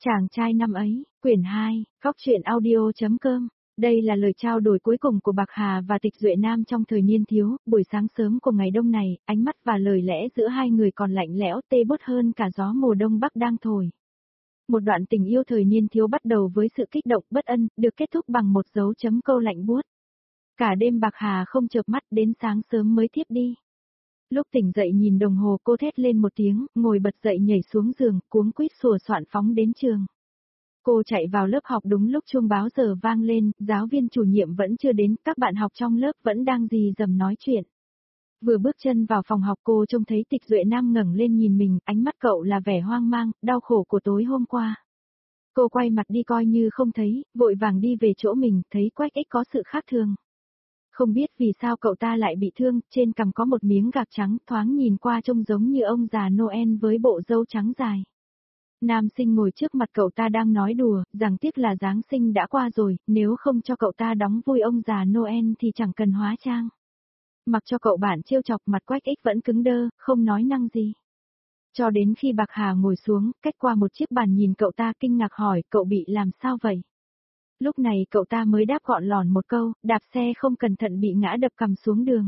Chàng trai năm ấy, quyển 2, góc truyện audio.com. Đây là lời trao đổi cuối cùng của Bạc Hà và Tịch Duệ Nam trong thời niên thiếu, buổi sáng sớm của ngày đông này, ánh mắt và lời lẽ giữa hai người còn lạnh lẽo tê bút hơn cả gió mùa đông bắc đang thổi. Một đoạn tình yêu thời niên thiếu bắt đầu với sự kích động bất ân, được kết thúc bằng một dấu chấm câu lạnh buốt. Cả đêm Bạc Hà không chợp mắt đến sáng sớm mới thiếp đi. Lúc tỉnh dậy nhìn đồng hồ cô thét lên một tiếng, ngồi bật dậy nhảy xuống giường, cuống quýt sủa soạn phóng đến trường. Cô chạy vào lớp học đúng lúc chuông báo giờ vang lên, giáo viên chủ nhiệm vẫn chưa đến, các bạn học trong lớp vẫn đang rì rầm nói chuyện. Vừa bước chân vào phòng học cô trông thấy Tịch Duệ Nam ngẩng lên nhìn mình, ánh mắt cậu là vẻ hoang mang, đau khổ của tối hôm qua. Cô quay mặt đi coi như không thấy, vội vàng đi về chỗ mình, thấy Quách Ích có sự khác thường. Không biết vì sao cậu ta lại bị thương, trên cằm có một miếng gạc trắng, thoáng nhìn qua trông giống như ông già Noel với bộ râu trắng dài. Nam sinh ngồi trước mặt cậu ta đang nói đùa, rằng tiếc là Giáng sinh đã qua rồi, nếu không cho cậu ta đóng vui ông già Noel thì chẳng cần hóa trang. Mặc cho cậu bạn trêu chọc, mặt Quách Ích vẫn cứng đơ, không nói năng gì. Cho đến khi Bạc Hà ngồi xuống, cách qua một chiếc bàn nhìn cậu ta kinh ngạc hỏi, cậu bị làm sao vậy? Lúc này cậu ta mới đáp gọn lỏn một câu, đạp xe không cẩn thận bị ngã đập cằm xuống đường.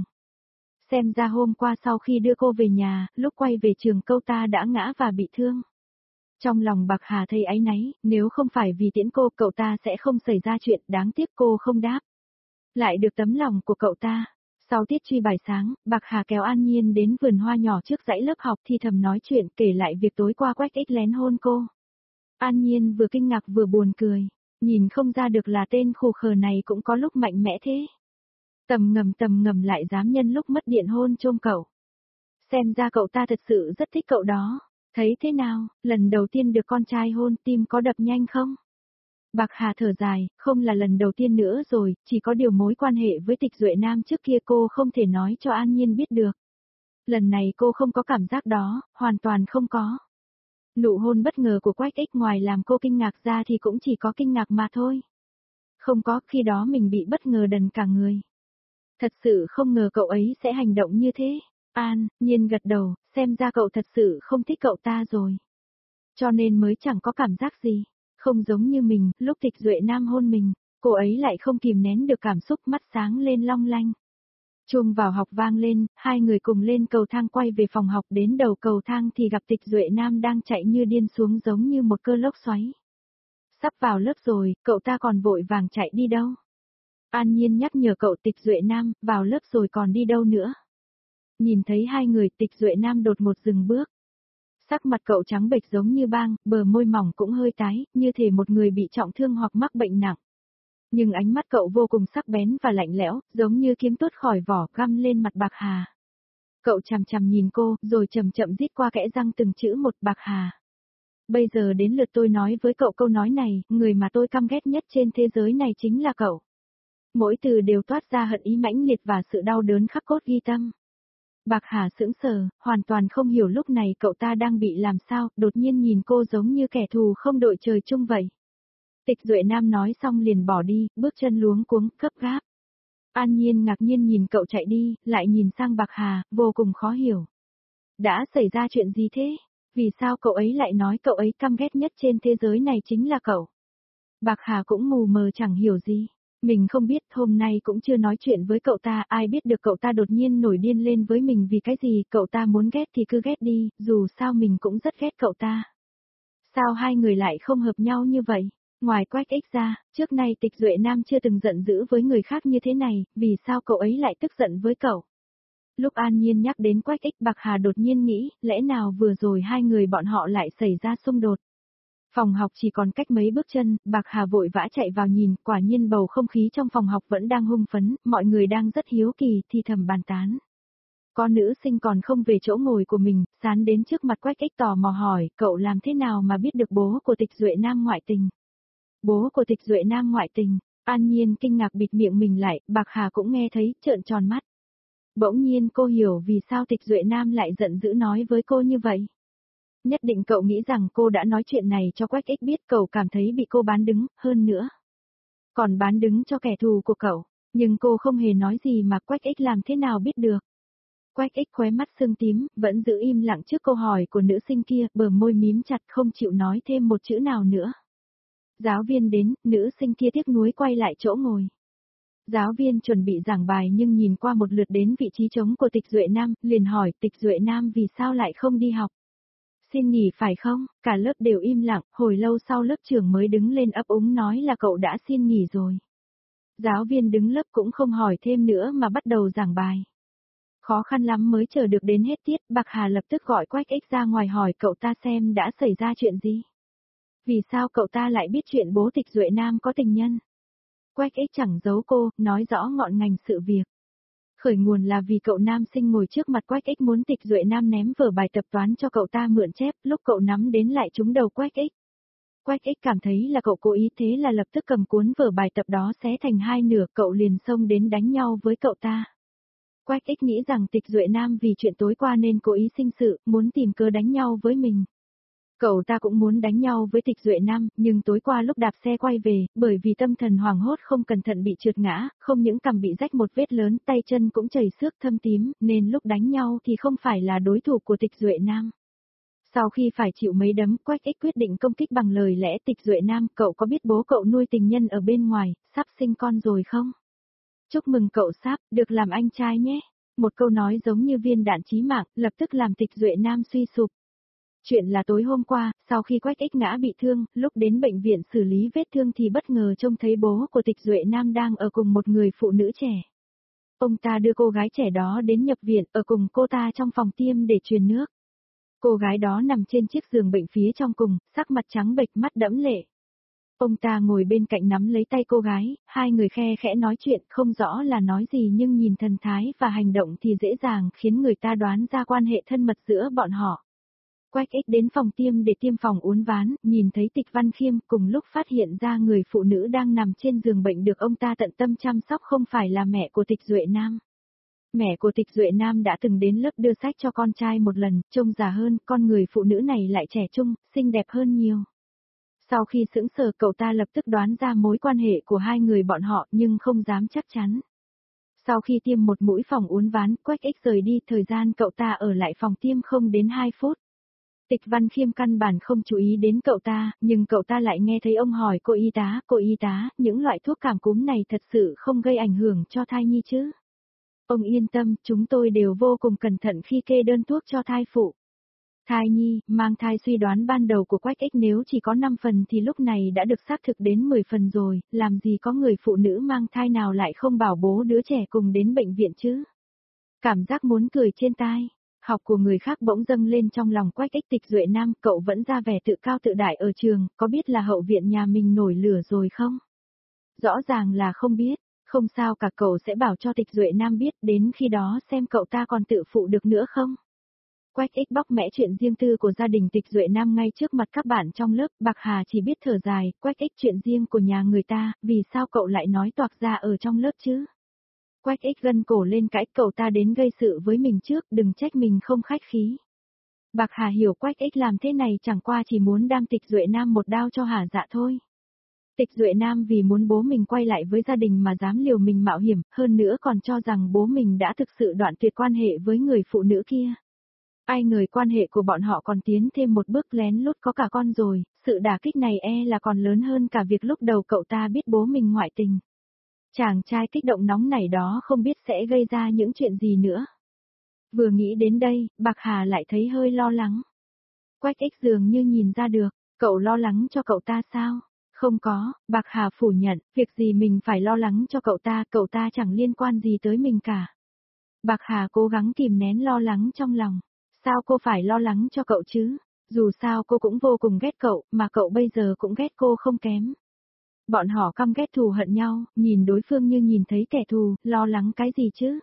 Xem ra hôm qua sau khi đưa cô về nhà, lúc quay về trường cậu ta đã ngã và bị thương. Trong lòng Bạc Hà thấy áy náy, nếu không phải vì tiễn cô, cậu ta sẽ không xảy ra chuyện, đáng tiếc cô không đáp. Lại được tấm lòng của cậu ta. Sau tiết truy bài sáng, Bạc Hà kéo An Nhiên đến vườn hoa nhỏ trước dãy lớp học thì thầm nói chuyện, kể lại việc tối qua Quách Ích lén hôn cô. An Nhiên vừa kinh ngạc vừa buồn cười, nhìn không ra được là tên khù khờ này cũng có lúc mạnh mẽ thế. Tầm ngầm lại dám nhân lúc mất điện hôn chôm cậu. Xem ra cậu ta thật sự rất thích cậu đó. Thấy thế nào, lần đầu tiên được con trai hôn tim có đập nhanh không? Bạc Hà thở dài, không là lần đầu tiên nữa rồi, chỉ có điều mối quan hệ với Tịch Duệ Nam trước kia cô không thể nói cho An Nhiên biết được. Lần này cô không có cảm giác đó, hoàn toàn không có. Nụ hôn bất ngờ của Quách Ích ngoài làm cô kinh ngạc ra thì cũng chỉ có kinh ngạc mà thôi. Không có, khi đó mình bị bất ngờ đần cả người. Thật sự không ngờ cậu ấy sẽ hành động như thế. An Nhiên gật đầu, xem ra cậu thật sự không thích cậu ta rồi. Cho nên mới chẳng có cảm giác gì. Không giống như mình, lúc Tịch Duệ Nam hôn mình, cô ấy lại không kìm nén được cảm xúc, mắt sáng lên long lanh. Chuông vào học vang lên, hai người cùng lên cầu thang quay về phòng học, đến đầu cầu thang thì gặp Tịch Duệ Nam đang chạy như điên xuống giống như một cơn lốc xoáy. Sắp vào lớp rồi, cậu ta còn vội vàng chạy đi đâu? An Nhiên nhắc nhở cậu, Tịch Duệ Nam, vào lớp rồi còn đi đâu nữa? Nhìn thấy hai người, Tịch Duệ Nam đột ngột dừng bước. Sắc mặt cậu trắng bệch giống như băng, bờ môi mỏng cũng hơi tái, như thể một người bị trọng thương hoặc mắc bệnh nặng. Nhưng ánh mắt cậu vô cùng sắc bén và lạnh lẽo, giống như kiếm tuốt khỏi vỏ, găm lên mặt Bạc Hà. Cậu chằm chằm nhìn cô, rồi chậm chậm rít qua kẽ răng từng chữ một, Bạc Hà. Bây giờ đến lượt tôi nói với cậu câu nói này, người mà tôi căm ghét nhất trên thế giới này chính là cậu. Mỗi từ đều toát ra hận ý mãnh liệt và sự đau đớn khắc cốt ghi tâm. Bạc Hà sững sờ, hoàn toàn không hiểu lúc này cậu ta đang bị làm sao, đột nhiên nhìn cô giống như kẻ thù không đội trời chung vậy. Tịch Duệ Nam nói xong liền bỏ đi, bước chân luống cuống, gấp gáp. An Nhiên ngạc nhiên nhìn cậu chạy đi, lại nhìn sang Bạc Hà, vô cùng khó hiểu. Đã xảy ra chuyện gì thế? Vì sao cậu ấy lại nói cậu ấy căm ghét nhất trên thế giới này chính là cậu? Bạc Hà cũng mù mờ chẳng hiểu gì. Mình không biết, hôm nay cũng chưa nói chuyện với cậu ta, ai biết được cậu ta đột nhiên nổi điên lên với mình vì cái gì, cậu ta muốn ghét thì cứ ghét đi, dù sao mình cũng rất ghét cậu ta. Sao hai người lại không hợp nhau như vậy? Ngoài Quách Ích ra, trước nay Tịch Duệ Nam chưa từng giận dữ với người khác như thế này, vì sao cậu ấy lại tức giận với cậu? Lúc An Nhiên nhắc đến Quách Ích, Bạc Hà đột nhiên nghĩ, lẽ nào vừa rồi hai người bọn họ lại xảy ra xung đột? Phòng học chỉ còn cách mấy bước chân, Bạc Hà vội vã chạy vào nhìn, quả nhiên bầu không khí trong phòng học vẫn đang hung phấn, mọi người đang rất hiếu kỳ, thì thầm bàn tán. Có nữ sinh còn không về chỗ ngồi của mình, sán đến trước mặt Quách Ích tò mò hỏi, cậu làm thế nào mà biết được bố của Tịch Duệ Nam ngoại tình? Bố của Tịch Duệ Nam ngoại tình? An Nhiên kinh ngạc bịt miệng mình lại, Bạc Hà cũng nghe thấy, trợn tròn mắt. Bỗng nhiên cô hiểu vì sao Tịch Duệ Nam lại giận dữ nói với cô như vậy. Nhất định cậu nghĩ rằng cô đã nói chuyện này cho Quách Ích biết, cậu cảm thấy bị cô bán đứng, hơn nữa. Còn bán đứng cho kẻ thù của cậu, nhưng cô không hề nói gì mà Quách Ích làm thế nào biết được. Quách Ích khóe mắt sưng tím, vẫn giữ im lặng trước câu hỏi của nữ sinh kia, bờ môi mím chặt không chịu nói thêm một chữ nào nữa. Giáo viên đến, nữ sinh kia tiếc nuối quay lại chỗ ngồi. Giáo viên chuẩn bị giảng bài nhưng nhìn qua một lượt đến vị trí trống của Tịch Duệ Nam, liền hỏi Tịch Duệ Nam vì sao lại không đi học. Xin nghỉ phải không? Cả lớp đều im lặng, hồi lâu sau lớp trưởng mới đứng lên ấp úng nói là cậu đã xin nghỉ rồi. Giáo viên đứng lớp cũng không hỏi thêm nữa mà bắt đầu giảng bài. Khó khăn lắm mới chờ được đến hết tiết, Bạc Hà lập tức gọi Quách Ích ra ngoài hỏi cậu ta xem đã xảy ra chuyện gì. Vì sao cậu ta lại biết chuyện bố Tịch Duệ Nam có tình nhân? Quách Ích chẳng giấu cô, nói rõ ngọn ngành sự việc. Khởi nguồn là vì cậu nam sinh ngồi trước mặt Quách Ích muốn Tịch Duệ Nam ném vở bài tập toán cho cậu ta mượn chép, lúc cậu nắm đến lại trúng đầu Quách Ích. Quách Ích cảm thấy là cậu cố ý thế là lập tức cầm cuốn vở bài tập đó xé thành hai nửa, cậu liền xông đến đánh nhau với cậu ta. Quách Ích nghĩ rằng Tịch Duệ Nam vì chuyện tối qua nên cố ý sinh sự, muốn tìm cớ đánh nhau với mình. Cậu ta cũng muốn đánh nhau với Tịch Duệ Nam, nhưng tối qua lúc đạp xe quay về, bởi vì tâm thần hoảng hốt không cẩn thận bị trượt ngã, không những cằm bị rách một vết lớn, tay chân cũng chảy xước thâm tím, nên lúc đánh nhau thì không phải là đối thủ của Tịch Duệ Nam. Sau khi phải chịu mấy đấm, Quách Ích quyết định công kích bằng lời lẽ Tịch Duệ Nam, cậu có biết bố cậu nuôi tình nhân ở bên ngoài, sắp sinh con rồi không? Chúc mừng cậu sắp, được làm anh trai nhé. Một câu nói giống như viên đạn chí mạng, lập tức làm Tịch Duệ Nam suy sụp. Chuyện là tối hôm qua, sau khi Quách Ích ngã bị thương, lúc đến bệnh viện xử lý vết thương thì bất ngờ trông thấy bố của Tịch Duệ Nam đang ở cùng một người phụ nữ trẻ. Ông ta đưa cô gái trẻ đó đến nhập viện, ở cùng cô ta trong phòng tiêm để truyền nước. Cô gái đó nằm trên chiếc giường bệnh phía trong cùng, sắc mặt trắng bệch, mắt đẫm lệ. Ông ta ngồi bên cạnh nắm lấy tay cô gái, hai người khe khẽ nói chuyện, không rõ là nói gì nhưng nhìn thần thái và hành động thì dễ dàng khiến người ta đoán ra quan hệ thân mật giữa bọn họ. Quách Ích đến phòng tiêm để tiêm phòng uốn ván, nhìn thấy Tịch Văn Khiêm, cùng lúc phát hiện ra người phụ nữ đang nằm trên giường bệnh được ông ta tận tâm chăm sóc không phải là mẹ của Tịch Duệ Nam. Mẹ của Tịch Duệ Nam đã từng đến lớp đưa sách cho con trai một lần, trông già hơn, con người phụ nữ này lại trẻ trung, xinh đẹp hơn nhiều. Sau khi sững sờ, cậu ta lập tức đoán ra mối quan hệ của hai người bọn họ nhưng không dám chắc chắn. Sau khi tiêm một mũi phòng uốn ván, Quách Ích rời đi, thời gian cậu ta ở lại phòng tiêm không đến 2 phút. Tịch Văn Khiêm căn bản không chú ý đến cậu ta, nhưng cậu ta lại nghe thấy ông hỏi cô y tá, những loại thuốc cảm cúm này thật sự không gây ảnh hưởng cho thai nhi chứ? Ông yên tâm, chúng tôi đều vô cùng cẩn thận khi kê đơn thuốc cho thai phụ. Thai nhi, mang thai, suy đoán ban đầu của Quách Ích nếu chỉ có 5 phần thì lúc này đã được xác thực đến 10 phần rồi, làm gì có người phụ nữ mang thai nào lại không bảo bố đứa trẻ cùng đến bệnh viện chứ? Cảm giác muốn cười trên tai. Học của người khác bỗng dâng lên trong lòng Quách Ích. Tịch Duệ Nam, cậu vẫn ra vẻ tự cao tự đại ở trường, có biết là hậu viện nhà mình nổi lửa rồi không? Rõ ràng là không biết, không sao cả, cậu sẽ bảo cho Tịch Duệ Nam biết, đến khi đó xem cậu ta còn tự phụ được nữa không? Quách Ích bóc mẽ chuyện riêng tư của gia đình Tịch Duệ Nam ngay trước mặt các bạn trong lớp, Bạc Hà chỉ biết thở dài, Quách Ích chuyện riêng của nhà người ta, vì sao cậu lại nói toạc ra ở trong lớp chứ? Quách Ích gân cổ lên cãi, cậu ta đến gây sự với mình trước, đừng trách mình không khách khí. Bạc Hà hiểu Quách Ích làm thế này chẳng qua chỉ muốn đam Tịch Duệ Nam một đao cho hả dạ thôi. Tịch Duệ Nam vì muốn bố mình quay lại với gia đình mà dám liều mình mạo hiểm, hơn nữa còn cho rằng bố mình đã thực sự đoạn tuyệt quan hệ với người phụ nữ kia. Ai ngờ quan hệ của bọn họ còn tiến thêm một bước, lén lút có cả con rồi, sự đả kích này là còn lớn hơn cả việc lúc đầu cậu ta biết bố mình ngoại tình. Chàng trai kích động nóng nảy đó không biết sẽ gây ra những chuyện gì nữa. Vừa nghĩ đến đây, Bạc Hà lại thấy hơi lo lắng. Quách Ích dường như nhìn ra được, cậu lo lắng cho cậu ta sao? Không có, Bạc Hà phủ nhận, việc gì mình phải lo lắng cho cậu ta chẳng liên quan gì tới mình cả. Bạc Hà cố gắng kìm nén lo lắng trong lòng. Sao cô phải lo lắng cho cậu chứ? Dù sao cô cũng vô cùng ghét cậu, mà cậu bây giờ cũng ghét cô không kém. Bọn họ căm ghét thù hận nhau, nhìn đối phương như nhìn thấy kẻ thù, lo lắng cái gì chứ?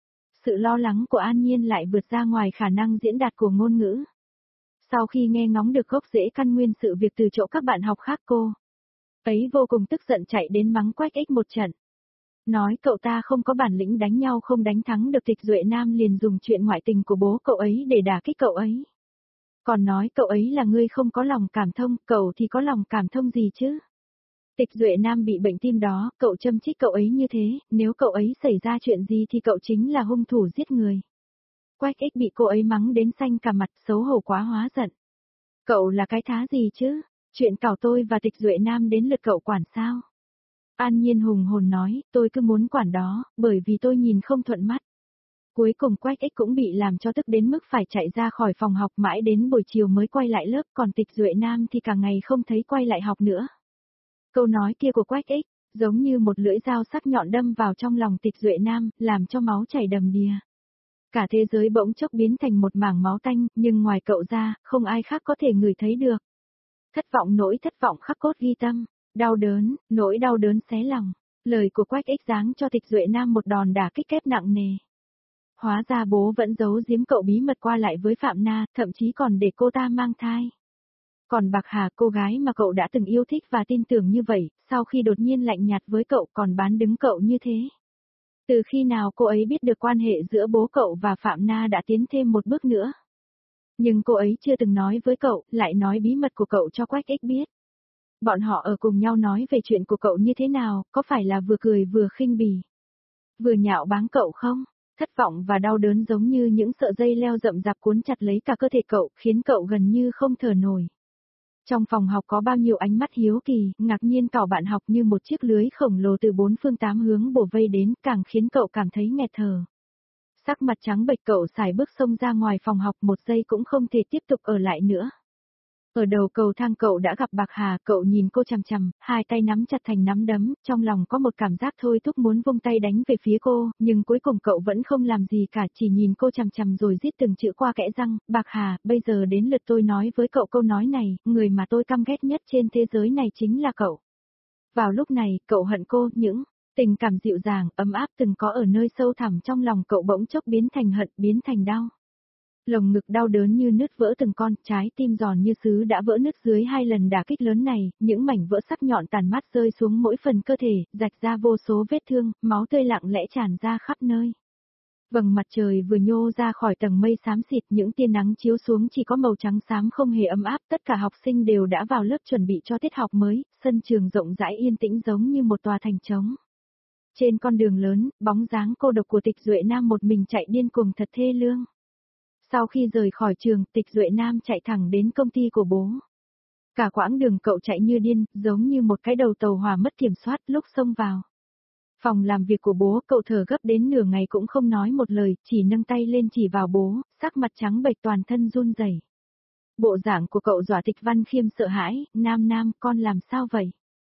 Sự lo lắng của An Nhiên lại vượt ra ngoài khả năng diễn đạt của ngôn ngữ. Sau khi nghe ngóng được gốc rễ căn nguyên sự việc từ chỗ các bạn học khác, cô ấy vô cùng tức giận chạy đến mắng Quách Ích một trận. Nói cậu ta không có bản lĩnh, đánh nhau không đánh thắng được. Tịch Duệ Nam liền dùng chuyện ngoại tình của bố cậu ấy để đả kích cậu ấy. Còn nói cậu ấy là người không có lòng cảm thông, cậu thì có lòng cảm thông gì chứ? Tịch Duệ Nam bị bệnh tim đó, cậu châm chích cậu ấy như thế, nếu cậu ấy xảy ra chuyện gì thì cậu chính là hung thủ giết người. Quách Ích bị cô ấy mắng đến xanh cả mặt, xấu hổ quá hóa giận. Cậu là cái thá gì chứ? Chuyện cảo tôi và Tịch Duệ Nam đến lượt cậu quản sao? An Nhiên hùng hồn nói, tôi cứ muốn quản đó, bởi vì tôi nhìn không thuận mắt. Cuối cùng Quách Ích cũng bị làm cho tức đến mức phải chạy ra khỏi phòng học mãi đến buổi chiều mới quay lại lớp, còn Tịch Duệ Nam thì cả ngày không thấy quay lại học nữa. Câu nói kia của Quách Ích, giống như một lưỡi dao sắc nhọn đâm vào trong lòng Tịch Duệ Nam, làm cho máu chảy đầm đìa. Cả thế giới bỗng chốc biến thành một mảng máu tanh, nhưng ngoài cậu ra, không ai khác có thể ngửi thấy được. Nỗi thất vọng khắc cốt ghi tâm, đau đớn, nỗi đau đớn xé lòng. Lời của Quách Ích giáng cho Tịch Duệ Nam một đòn đả kích kép nặng nề. Hóa ra bố vẫn giấu giếm cậu bí mật qua lại với Phạm Na, thậm chí còn để cô ta mang thai. Còn Bạc Hà, cô gái mà cậu đã từng yêu thích và tin tưởng như vậy, sau khi đột nhiên lạnh nhạt với cậu còn bán đứng cậu như thế. Từ khi nào cô ấy biết được quan hệ giữa bố cậu và Phạm Na đã tiến thêm một bước nữa. Nhưng cô ấy chưa từng nói với cậu, lại nói bí mật của cậu cho Quách Ích biết. Bọn họ ở cùng nhau nói về chuyện của cậu như thế nào, có phải là vừa cười vừa khinh bỉ, vừa nhạo báng cậu không? Thất vọng và đau đớn giống như những sợi dây leo rậm rạp cuốn chặt lấy cả cơ thể cậu, khiến cậu gần như không thở nổi. Trong phòng học có bao nhiêu ánh mắt hiếu kỳ, ngạc nhiên cậu bạn học như một chiếc lưới khổng lồ từ bốn phương tám hướng bổ vây đến, càng khiến cậu cảm thấy nghẹt thở. Sắc mặt trắng bệch cậu xài bước xông ra ngoài phòng học, một giây cũng không thể tiếp tục ở lại nữa. Ở đầu cầu thang cậu đã gặp Bạc Hà, cậu nhìn cô chằm chằm, hai tay nắm chặt thành nắm đấm, trong lòng có một cảm giác thôi thúc muốn vung tay đánh về phía cô, nhưng cuối cùng cậu vẫn không làm gì cả, chỉ nhìn cô chằm chằm rồi rít từng chữ qua kẽ răng, Bạc Hà, bây giờ đến lượt tôi nói với cậu câu nói này, người mà tôi căm ghét nhất trên thế giới này chính là cậu. Vào lúc này, cậu hận cô, những tình cảm dịu dàng, ấm áp từng có ở nơi sâu thẳm trong lòng cậu bỗng chốc biến thành hận, biến thành đau. Lồng ngực đau đớn như nứt vỡ từng con, trái tim giòn như sứ đã vỡ nứt dưới hai lần đả kích lớn này, những mảnh vỡ sắc nhọn tàn mát rơi xuống mỗi phần cơ thể, rạch ra vô số vết thương, máu tươi lặng lẽ tràn ra khắp nơi. Vầng mặt trời vừa nhô ra khỏi tầng mây xám xịt, những tia nắng chiếu xuống chỉ có màu trắng xám không hề ấm áp, tất cả học sinh đều đã vào lớp chuẩn bị cho tiết học mới, sân trường rộng rãi yên tĩnh giống như một tòa thành trống. Trên con đường lớn, bóng dáng cô độc của Tịch Duệ Nam một mình chạy điên cuồng thật thê lương. Sau khi rời khỏi trường, Tịch Duệ Nam chạy thẳng đến công ty của bố. Cả quãng đường cậu chạy như điên, giống như một cái đầu tàu hỏa mất kiểm soát lúc xông vào. Phòng làm việc của bố, cậu thở gấp đến nửa ngày cũng không nói một lời, chỉ nâng tay lên chỉ vào bố, sắc mặt trắng bệch toàn thân run rẩy. Bộ dạng của cậu dọa Tịch Văn Khiêm sợ hãi, Nam, con làm sao vậy?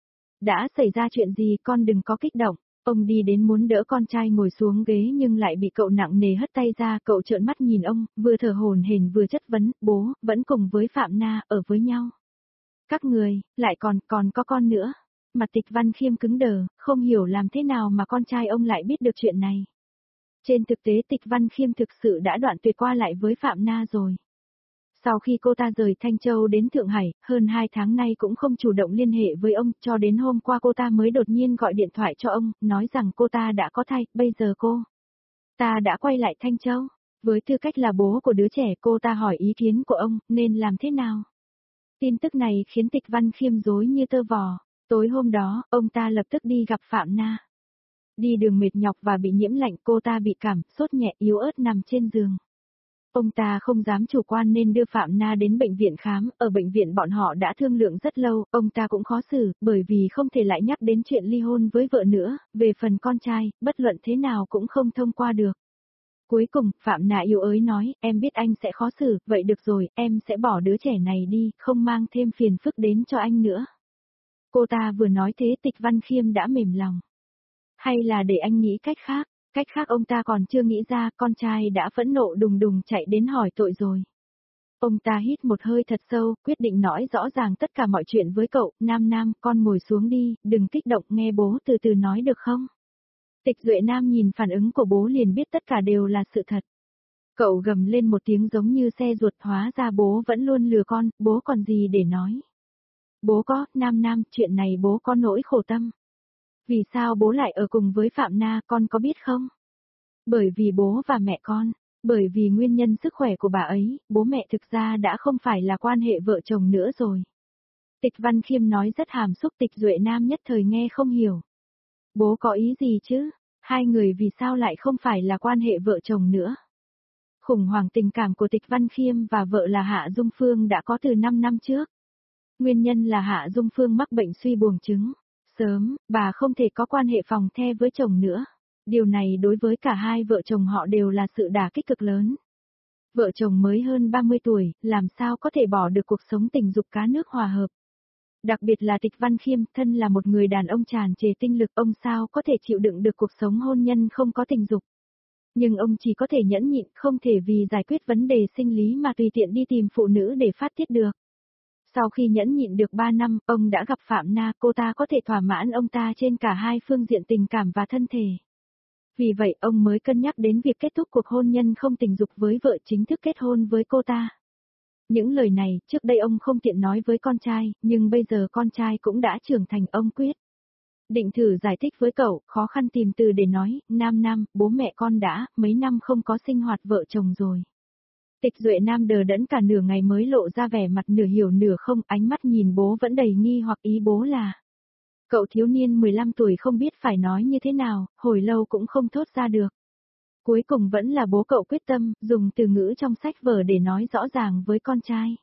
Đã xảy ra chuyện gì, con đừng có kích động. Ông đi đến muốn đỡ con trai ngồi xuống ghế nhưng lại bị cậu nặng nề hất tay ra, cậu trợn mắt nhìn ông, vừa thở hổn hển vừa chất vấn, bố, vẫn cùng với Phạm Na, ở với nhau. Các người, lại còn có con nữa. Mặt Tịch Văn Khiêm cứng đờ, không hiểu làm thế nào mà con trai ông lại biết được chuyện này. Trên thực tế Tịch Văn Khiêm thực sự đã đoạn tuyệt qua lại với Phạm Na rồi. Sau khi cô ta rời Thanh Châu đến Thượng Hải, hơn 2 tháng nay cũng không chủ động liên hệ với ông, cho đến hôm qua cô ta mới đột nhiên gọi điện thoại cho ông, nói rằng cô ta đã có thai, bây giờ cô ta đã quay lại Thanh Châu. Với tư cách là bố của đứa trẻ, cô ta hỏi ý kiến của ông, nên làm thế nào? Tin tức này khiến Tịch Văn Khiêm rối như tơ vò. Tối hôm đó, ông ta lập tức đi gặp Phạm Na. Đi đường mệt nhọc và bị nhiễm lạnh, cô ta bị cảm, sốt nhẹ yếu ớt nằm trên giường. Ông ta không dám chủ quan nên đưa Phạm Na đến bệnh viện khám, ở bệnh viện bọn họ đã thương lượng rất lâu, ông ta cũng khó xử, bởi vì không thể lại nhắc đến chuyện ly hôn với vợ nữa, về phần con trai, bất luận thế nào cũng không thông qua được. Cuối cùng, Phạm Na yếu ớt nói, em biết anh sẽ khó xử, vậy được rồi, em sẽ bỏ đứa trẻ này đi, không mang thêm phiền phức đến cho anh nữa. Cô ta vừa nói thế Tịch Văn Khiêm đã mềm lòng. Hay là để anh nghĩ cách khác? Cách khác ông ta còn chưa nghĩ ra, con trai đã phẫn nộ đùng đùng chạy đến hỏi tội rồi. Ông ta hít một hơi thật sâu, quyết định nói rõ ràng tất cả mọi chuyện với cậu, Nam, con ngồi xuống đi, đừng kích động, nghe bố từ từ nói được không? Tịch Duệ Nam nhìn phản ứng của bố liền biết tất cả đều là sự thật. Cậu gầm lên một tiếng giống như xe ruột, hóa ra bố vẫn luôn lừa con, bố còn gì để nói. Bố có, Nam, chuyện này bố có nỗi khổ tâm. Vì sao bố lại ở cùng với Phạm Na, con có biết không? Bởi vì bố và mẹ con, bởi vì nguyên nhân sức khỏe của bà ấy, bố mẹ thực ra đã không phải là quan hệ vợ chồng nữa rồi. Tịch Văn Khiêm nói rất hàm xúc, Tịch Duệ Nam nhất thời nghe không hiểu. Bố có ý gì chứ? Hai người vì sao lại không phải là quan hệ vợ chồng nữa? Khủng hoảng tình cảm của Tịch Văn Khiêm và vợ là Hạ Dung Phương đã có từ 5 năm trước. Nguyên nhân là Hạ Dung Phương mắc bệnh suy buồng trứng. Sớm, bà không thể có quan hệ phòng the với chồng nữa. Điều này đối với cả hai vợ chồng họ đều là sự đả kích cực lớn. Vợ chồng mới hơn 30 tuổi, làm sao có thể bỏ được cuộc sống tình dục cá nước hòa hợp. Đặc biệt là Tịch Văn Khiêm, thân là một người đàn ông tràn trề tinh lực, ông sao có thể chịu đựng được cuộc sống hôn nhân không có tình dục. Nhưng ông chỉ có thể nhẫn nhịn, không thể vì giải quyết vấn đề sinh lý mà tùy tiện đi tìm phụ nữ để phát tiết được. Sau khi nhẫn nhịn được 3 năm, ông đã gặp Phạm Na, cô ta có thể thỏa mãn ông ta trên cả hai phương diện tình cảm và thân thể. Vì vậy ông mới cân nhắc đến việc kết thúc cuộc hôn nhân không tình dục với vợ, chính thức kết hôn với cô ta. Những lời này, trước đây ông không tiện nói với con trai, nhưng bây giờ con trai cũng đã trưởng thành, ông quyết định thử giải thích với cậu, khó khăn tìm từ để nói, Nam, bố mẹ con đã, mấy năm không có sinh hoạt vợ chồng rồi. Tịch Duệ Nam đờ đẫn cả nửa ngày mới lộ ra vẻ mặt nửa hiểu nửa không, ánh mắt nhìn bố vẫn đầy nghi hoặc, ý bố là. Cậu thiếu niên 15 tuổi không biết phải nói như thế nào, hồi lâu cũng không thốt ra được. Cuối cùng vẫn là bố cậu quyết tâm, dùng từ ngữ trong sách vở để nói rõ ràng với con trai.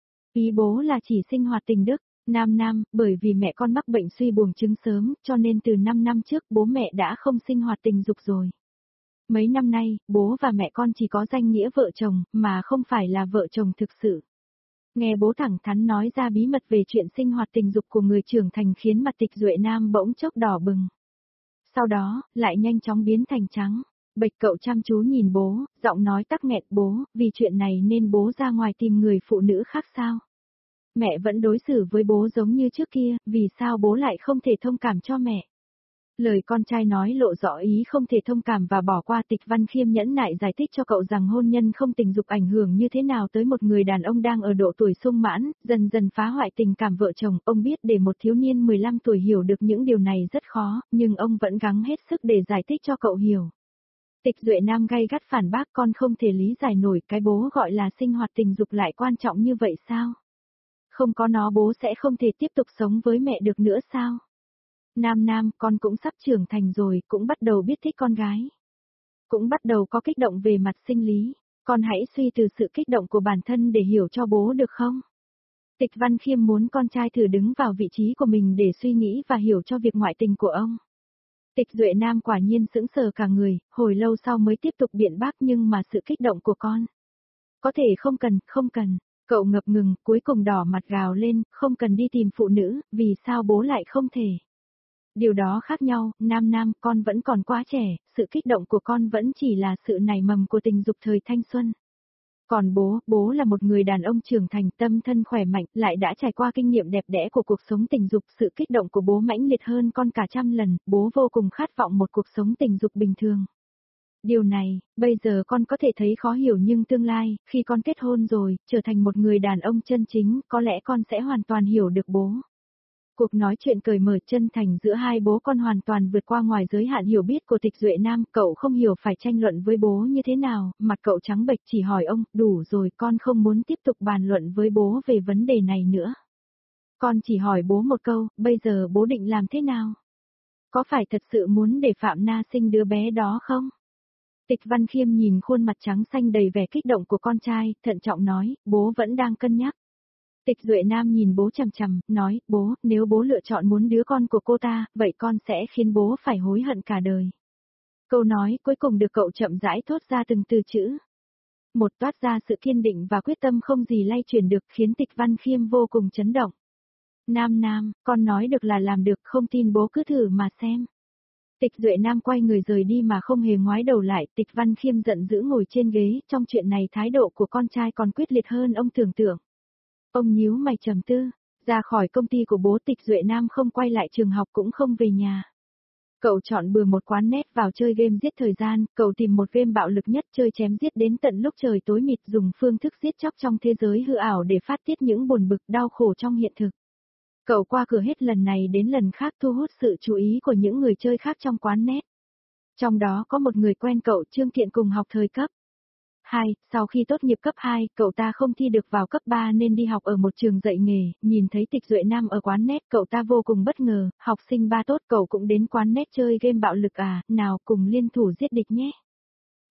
Ý bố là chỉ sinh hoạt tình đức. Nam, bởi vì mẹ con mắc bệnh suy buồng trứng sớm, cho nên từ 5 năm trước bố mẹ đã không sinh hoạt tình dục rồi. Mấy năm nay, bố và mẹ con chỉ có danh nghĩa vợ chồng, mà không phải là vợ chồng thực sự. Nghe bố thẳng thắn nói ra bí mật về chuyện sinh hoạt tình dục của người trưởng thành khiến mặt Tịch Duệ Nam bỗng chốc đỏ bừng. Sau đó, lại nhanh chóng biến thành trắng. Bệch cậu chăm chú nhìn bố, giọng nói tắc nghẹn, bố, vì chuyện này nên bố ra ngoài tìm người phụ nữ khác sao? Mẹ vẫn đối xử với bố giống như trước kia, vì sao bố lại không thể thông cảm cho mẹ? Lời con trai nói lộ rõ ý không thể thông cảm và bỏ qua. Tịch Văn Khiêm nhẫn nại giải thích cho cậu rằng hôn nhân không tình dục ảnh hưởng như thế nào tới một người đàn ông đang ở độ tuổi sung mãn, dần dần phá hoại tình cảm vợ chồng. Ông biết để một thiếu niên 15 tuổi hiểu được những điều này rất khó, nhưng ông vẫn gắng hết sức để giải thích cho cậu hiểu. Tịch Duệ Nam gay gắt phản bác, con không thể lý giải nổi, cái bố gọi là sinh hoạt tình dục lại quan trọng như vậy sao? Không có nó bố sẽ không thể tiếp tục sống với mẹ được nữa sao? Nam, con cũng sắp trưởng thành rồi, cũng bắt đầu biết thích con gái. Cũng bắt đầu có kích động về mặt sinh lý, con hãy suy từ sự kích động của bản thân để hiểu cho bố được không? Tịch Văn Khiêm muốn con trai thử đứng vào vị trí của mình để suy nghĩ và hiểu cho việc ngoại tình của ông. Tịch Duệ Nam quả nhiên sững sờ cả người, hồi lâu sau mới tiếp tục biện bác, nhưng mà sự kích động của con. Có thể không cần. Cậu ngập ngừng, cuối cùng đỏ mặt gào lên, không cần đi tìm phụ nữ, vì sao bố lại không thể? Điều đó khác nhau, Nam, con vẫn còn quá trẻ, sự kích động của con vẫn chỉ là sự nảy mầm của tình dục thời thanh xuân. Còn bố là một người đàn ông trưởng thành, tâm thân khỏe mạnh, lại đã trải qua kinh nghiệm đẹp đẽ của cuộc sống tình dục, sự kích động của bố mãnh liệt hơn con cả trăm lần, bố vô cùng khát vọng một cuộc sống tình dục bình thường. Điều này, bây giờ con có thể thấy khó hiểu, nhưng tương lai, khi con kết hôn rồi, trở thành một người đàn ông chân chính, có lẽ con sẽ hoàn toàn hiểu được bố. Cuộc nói chuyện cởi mở chân thành giữa hai bố con hoàn toàn vượt qua ngoài giới hạn hiểu biết của Tịch Duệ Nam, cậu không hiểu phải tranh luận với bố như thế nào, mặt cậu trắng bệch chỉ hỏi ông, đủ rồi, con không muốn tiếp tục bàn luận với bố về vấn đề này nữa. Con chỉ hỏi bố một câu, bây giờ bố định làm thế nào? Có phải thật sự muốn để Phạm Na sinh đứa bé đó không? Tịch Văn Khiêm nhìn khuôn mặt trắng xanh đầy vẻ kích động của con trai, thận trọng nói, bố vẫn đang cân nhắc. Tịch Duệ Nam nhìn bố chằm chằm, nói, bố, nếu bố lựa chọn muốn đứa con của cô ta, vậy con sẽ khiến bố phải hối hận cả đời. Câu nói cuối cùng được cậu chậm rãi thốt ra từng từ chữ. Một toát ra sự kiên định và quyết tâm không gì lay chuyển được, khiến Tịch Văn Khiêm vô cùng chấn động. Nam, con nói được là làm được, không tin bố cứ thử mà xem. Tịch Duệ Nam quay người rời đi mà không hề ngoái đầu lại. Tịch Văn Khiêm giận dữ ngồi trên ghế, trong chuyện này thái độ của con trai còn quyết liệt hơn ông tưởng tượng. Ông nhíu mày trầm tư, ra khỏi công ty của bố. Tịch Duệ Nam không quay lại trường học cũng không về nhà. Cậu chọn bừa một quán net vào chơi game giết thời gian, cậu tìm một game bạo lực nhất, chơi chém giết đến tận lúc trời tối mịt, dùng phương thức giết chóc trong thế giới hư ảo để phát tiết những buồn bực đau khổ trong hiện thực. Cậu qua cửa hết lần này đến lần khác, thu hút sự chú ý của những người chơi khác trong quán net. Trong đó có một người quen cậu, Trương Thiện, cùng học thời cấp 2, sau khi tốt nghiệp cấp 2, cậu ta không thi được vào cấp 3 nên đi học ở một trường dạy nghề, nhìn thấy Tịch Duệ Nam ở quán net, cậu ta vô cùng bất ngờ, học sinh ba tốt, cậu cũng đến quán net chơi game bạo lực à, nào cùng liên thủ giết địch nhé.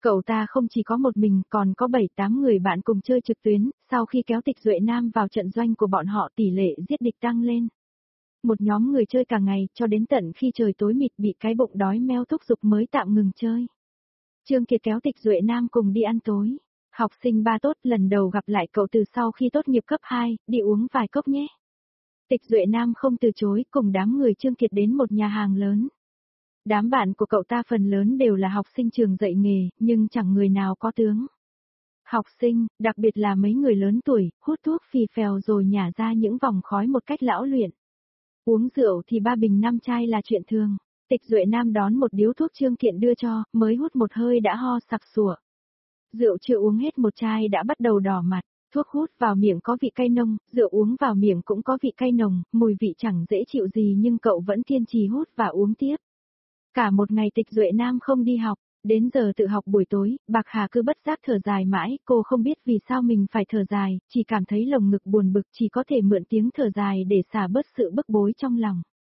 Cậu ta không chỉ có một mình còn có 7-8 người bạn cùng chơi trực tuyến, sau khi kéo Tịch Duệ Nam vào trận doanh của bọn họ tỷ lệ giết địch tăng lên. Một nhóm người chơi cả ngày cho đến tận khi trời tối mịt bị cái bụng đói meo thúc giục mới tạm ngừng chơi. Trương Kiệt kéo Tịch Duệ Nam cùng đi ăn tối. Học sinh ba tốt lần đầu gặp lại cậu từ sau khi tốt nghiệp cấp 2, đi uống vài cốc nhé. Tịch Duệ Nam không từ chối cùng đám người Trương Kiệt đến một nhà hàng lớn. Đám bạn của cậu ta phần lớn đều là học sinh trường dạy nghề, nhưng chẳng người nào có tướng. Học sinh, đặc biệt là mấy người lớn tuổi, hút thuốc phì phèo rồi nhả ra những vòng khói một cách lão luyện. Uống rượu thì 3 bình 5 chai là chuyện thường. Tịch Duệ Nam đón một điếu thuốc Trương Kiện đưa cho, mới hút một hơi đã ho sặc sủa. Rượu chưa uống hết một chai đã bắt đầu đỏ mặt, thuốc hút vào miệng có vị cay nồng, rượu uống vào miệng cũng có vị cay nồng, mùi vị chẳng dễ chịu gì nhưng cậu vẫn kiên trì hút và uống tiếp. Cả một ngày Tịch Duệ Nam không đi học, đến giờ tự học buổi tối, Bạc Hà cứ bất giác thở dài mãi, cô không biết vì sao mình phải thở dài, chỉ cảm thấy lồng ngực buồn bực chỉ có thể mượn tiếng thở dài để xả bớt sự bức bối trong lòng.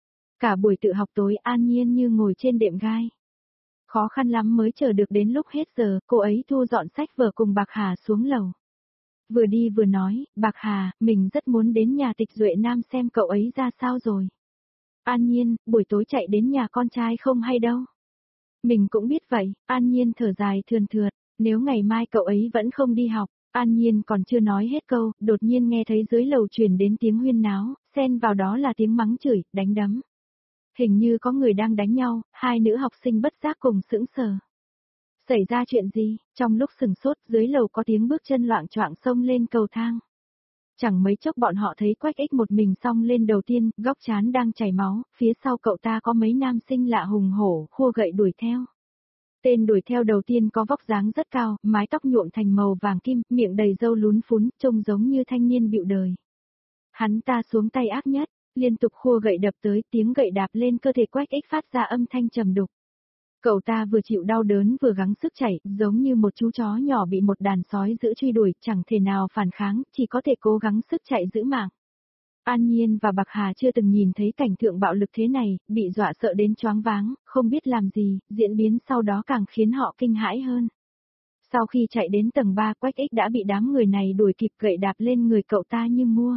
Cả buổi tự học tối an nhiên như ngồi trên đệm gai. Khó khăn lắm mới chờ được đến lúc hết giờ, cô ấy thu dọn sách vở cùng Bạc Hà xuống lầu. Vừa đi vừa nói, Bạc Hà, mình rất muốn đến nhà Tịch Duệ Nam xem cậu ấy ra sao rồi. An Nhiên, buổi tối chạy đến nhà con trai không hay đâu. Mình cũng biết vậy, An Nhiên thở dài thườn thượt, nếu ngày mai cậu ấy vẫn không đi học, An Nhiên còn chưa nói hết câu, đột nhiên nghe thấy dưới lầu truyền đến tiếng huyên náo, xen vào đó là tiếng mắng chửi, đánh đấm. Hình như có người đang đánh nhau, hai nữ học sinh bất giác cùng sững sờ. Xảy ra chuyện gì? Trong lúc sừng sốt, dưới lầu có tiếng bước chân loạng choạng xông lên cầu thang. Chẳng mấy chốc bọn họ thấy Quách Ích một mình xông lên đầu tiên, góc trán đang chảy máu, phía sau cậu ta có mấy nam sinh lạ hùng hổ, khua gậy đuổi theo. Tên đuổi theo đầu tiên có vóc dáng rất cao, mái tóc nhuộm thành màu vàng kim, miệng đầy râu lún phún, trông giống như thanh niên bịu đời. Hắn ta xuống tay ác nhất, liên tục khua gậy đập tới, tiếng gậy đạp lên cơ thể Quách Ích phát ra âm thanh trầm đục. Cậu ta vừa chịu đau đớn vừa gắng sức chạy, giống như một chú chó nhỏ bị một đàn sói dữ truy đuổi, chẳng thể nào phản kháng, chỉ có thể cố gắng sức chạy giữ mạng. An Nhiên và Bạc Hà chưa từng nhìn thấy cảnh tượng bạo lực thế này, bị dọa sợ đến choáng váng, không biết làm gì, diễn biến sau đó càng khiến họ kinh hãi hơn. Sau khi chạy đến tầng 3, Quách Ích đã bị đám người này đuổi kịp gậy đạp lên người cậu ta như mua.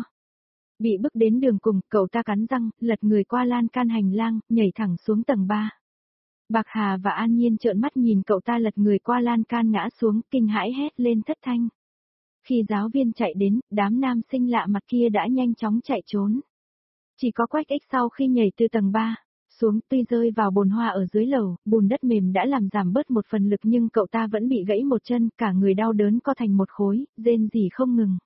Bị bước đến đường cùng, cậu ta cắn răng, lật người qua lan can hành lang, nhảy thẳng xuống tầng 3. Bạc Hà và An Nhiên trợn mắt nhìn cậu ta lật người qua lan can ngã xuống, kinh hãi hét lên thất thanh. Khi giáo viên chạy đến, đám nam sinh lạ mặt kia đã nhanh chóng chạy trốn. Chỉ có Quách Ích sau khi nhảy từ tầng 3 xuống, tuy rơi vào bồn hoa ở dưới lầu, bùn đất mềm đã làm giảm bớt một phần lực nhưng cậu ta vẫn bị gãy một chân, cả người đau đớn co thành một khối, rên rỉ không ngừng.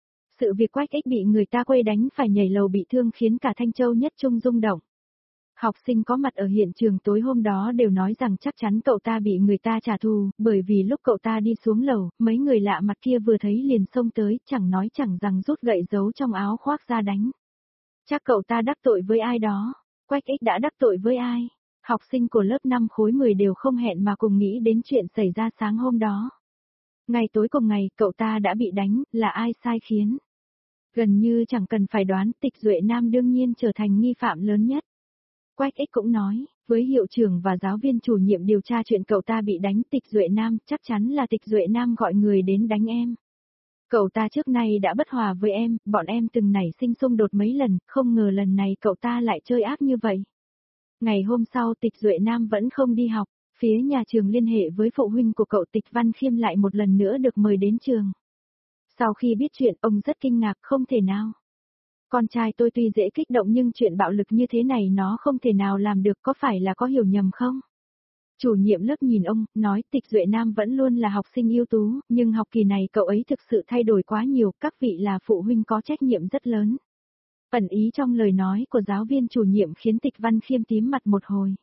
Sự việc Quách Ích bị người ta quây đánh phải nhảy lầu bị thương khiến cả Thanh Châu nhất trung rung động. Học sinh có mặt ở hiện trường tối hôm đó đều nói rằng chắc chắn cậu ta bị người ta trả thù, bởi vì lúc cậu ta đi xuống lầu, mấy người lạ mặt kia vừa thấy liền xông tới, chẳng nói chẳng rằng rút gậy giấu trong áo khoác ra đánh. Chắc cậu ta đắc tội với ai đó. Quách Ích đã đắc tội với ai? Học sinh của lớp 5 khối 10 đều không hẹn mà cùng nghĩ đến chuyện xảy ra sáng hôm đó. Ngày tối cùng ngày, cậu ta đã bị đánh, là ai sai khiến? Gần như chẳng cần phải đoán, Tịch Duệ Nam đương nhiên trở thành nghi phạm lớn nhất. Quách Ích cũng nói, với hiệu trưởng và giáo viên chủ nhiệm điều tra chuyện cậu ta bị đánh, Tịch Duệ Nam, chắc chắn là Tịch Duệ Nam gọi người đến đánh em. Cậu ta trước nay đã bất hòa với em, bọn em từng nảy sinh xung đột mấy lần, không ngờ lần này cậu ta lại chơi ác như vậy. Ngày hôm sau Tịch Duệ Nam vẫn không đi học, phía nhà trường liên hệ với phụ huynh của cậu Tịch Văn Khiêm lại một lần nữa được mời đến trường. Sau khi biết chuyện, ông rất kinh ngạc, không thể nào. Con trai tôi tuy dễ kích động nhưng chuyện bạo lực như thế này nó không thể nào làm được, có phải là có hiểu nhầm không? Chủ nhiệm lớp nhìn ông, nói Tịch Duệ Nam vẫn luôn là học sinh ưu tú, nhưng học kỳ này cậu ấy thực sự thay đổi quá nhiều, các vị là phụ huynh có trách nhiệm rất lớn. Ẩn ý trong lời nói của giáo viên chủ nhiệm khiến Tịch Văn Khiêm tím mặt một hồi.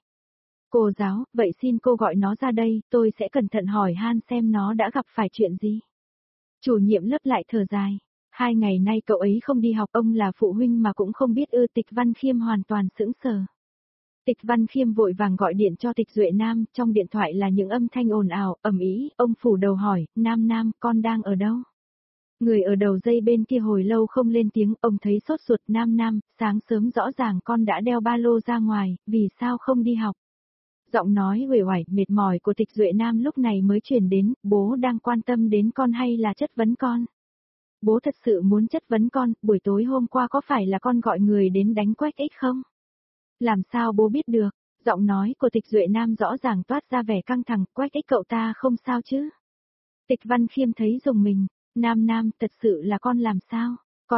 Cô giáo, vậy xin cô gọi nó ra đây, tôi sẽ cẩn thận hỏi han xem nó đã gặp phải chuyện gì. Chủ nhiệm lớp lại thở dài. 2 ngày nay cậu ấy không đi học, ông là phụ huynh mà cũng không biết ư? Tịch Văn Khiêm hoàn toàn sững sờ. Tịch Văn Khiêm vội vàng gọi điện cho Tịch Duệ Nam, trong điện thoại là những âm thanh ồn ào, ầm ĩ, ông phủ đầu hỏi, Nam, con đang ở đâu? Người ở đầu dây bên kia hồi lâu không lên tiếng, ông thấy sốt ruột, Nam, sáng sớm rõ ràng con đã đeo ba lô ra ngoài, vì sao không đi học? Giọng nói uể oải, mệt mỏi của Tịch Duệ Nam lúc này mới truyền đến, bố đang quan tâm đến con hay là chất vấn con? Bố thật sự muốn chất vấn con, buổi tối hôm qua có phải là con gọi người đến đánh Quách Ích không? Làm sao bố biết được? Giọng nói của Tịch Duệ Nam rõ ràng toát ra vẻ căng thẳng, Quách Ích cậu ta không sao chứ? Tịch Văn Khiêm thấy rùng mình, Nam, thật sự là con làm sao?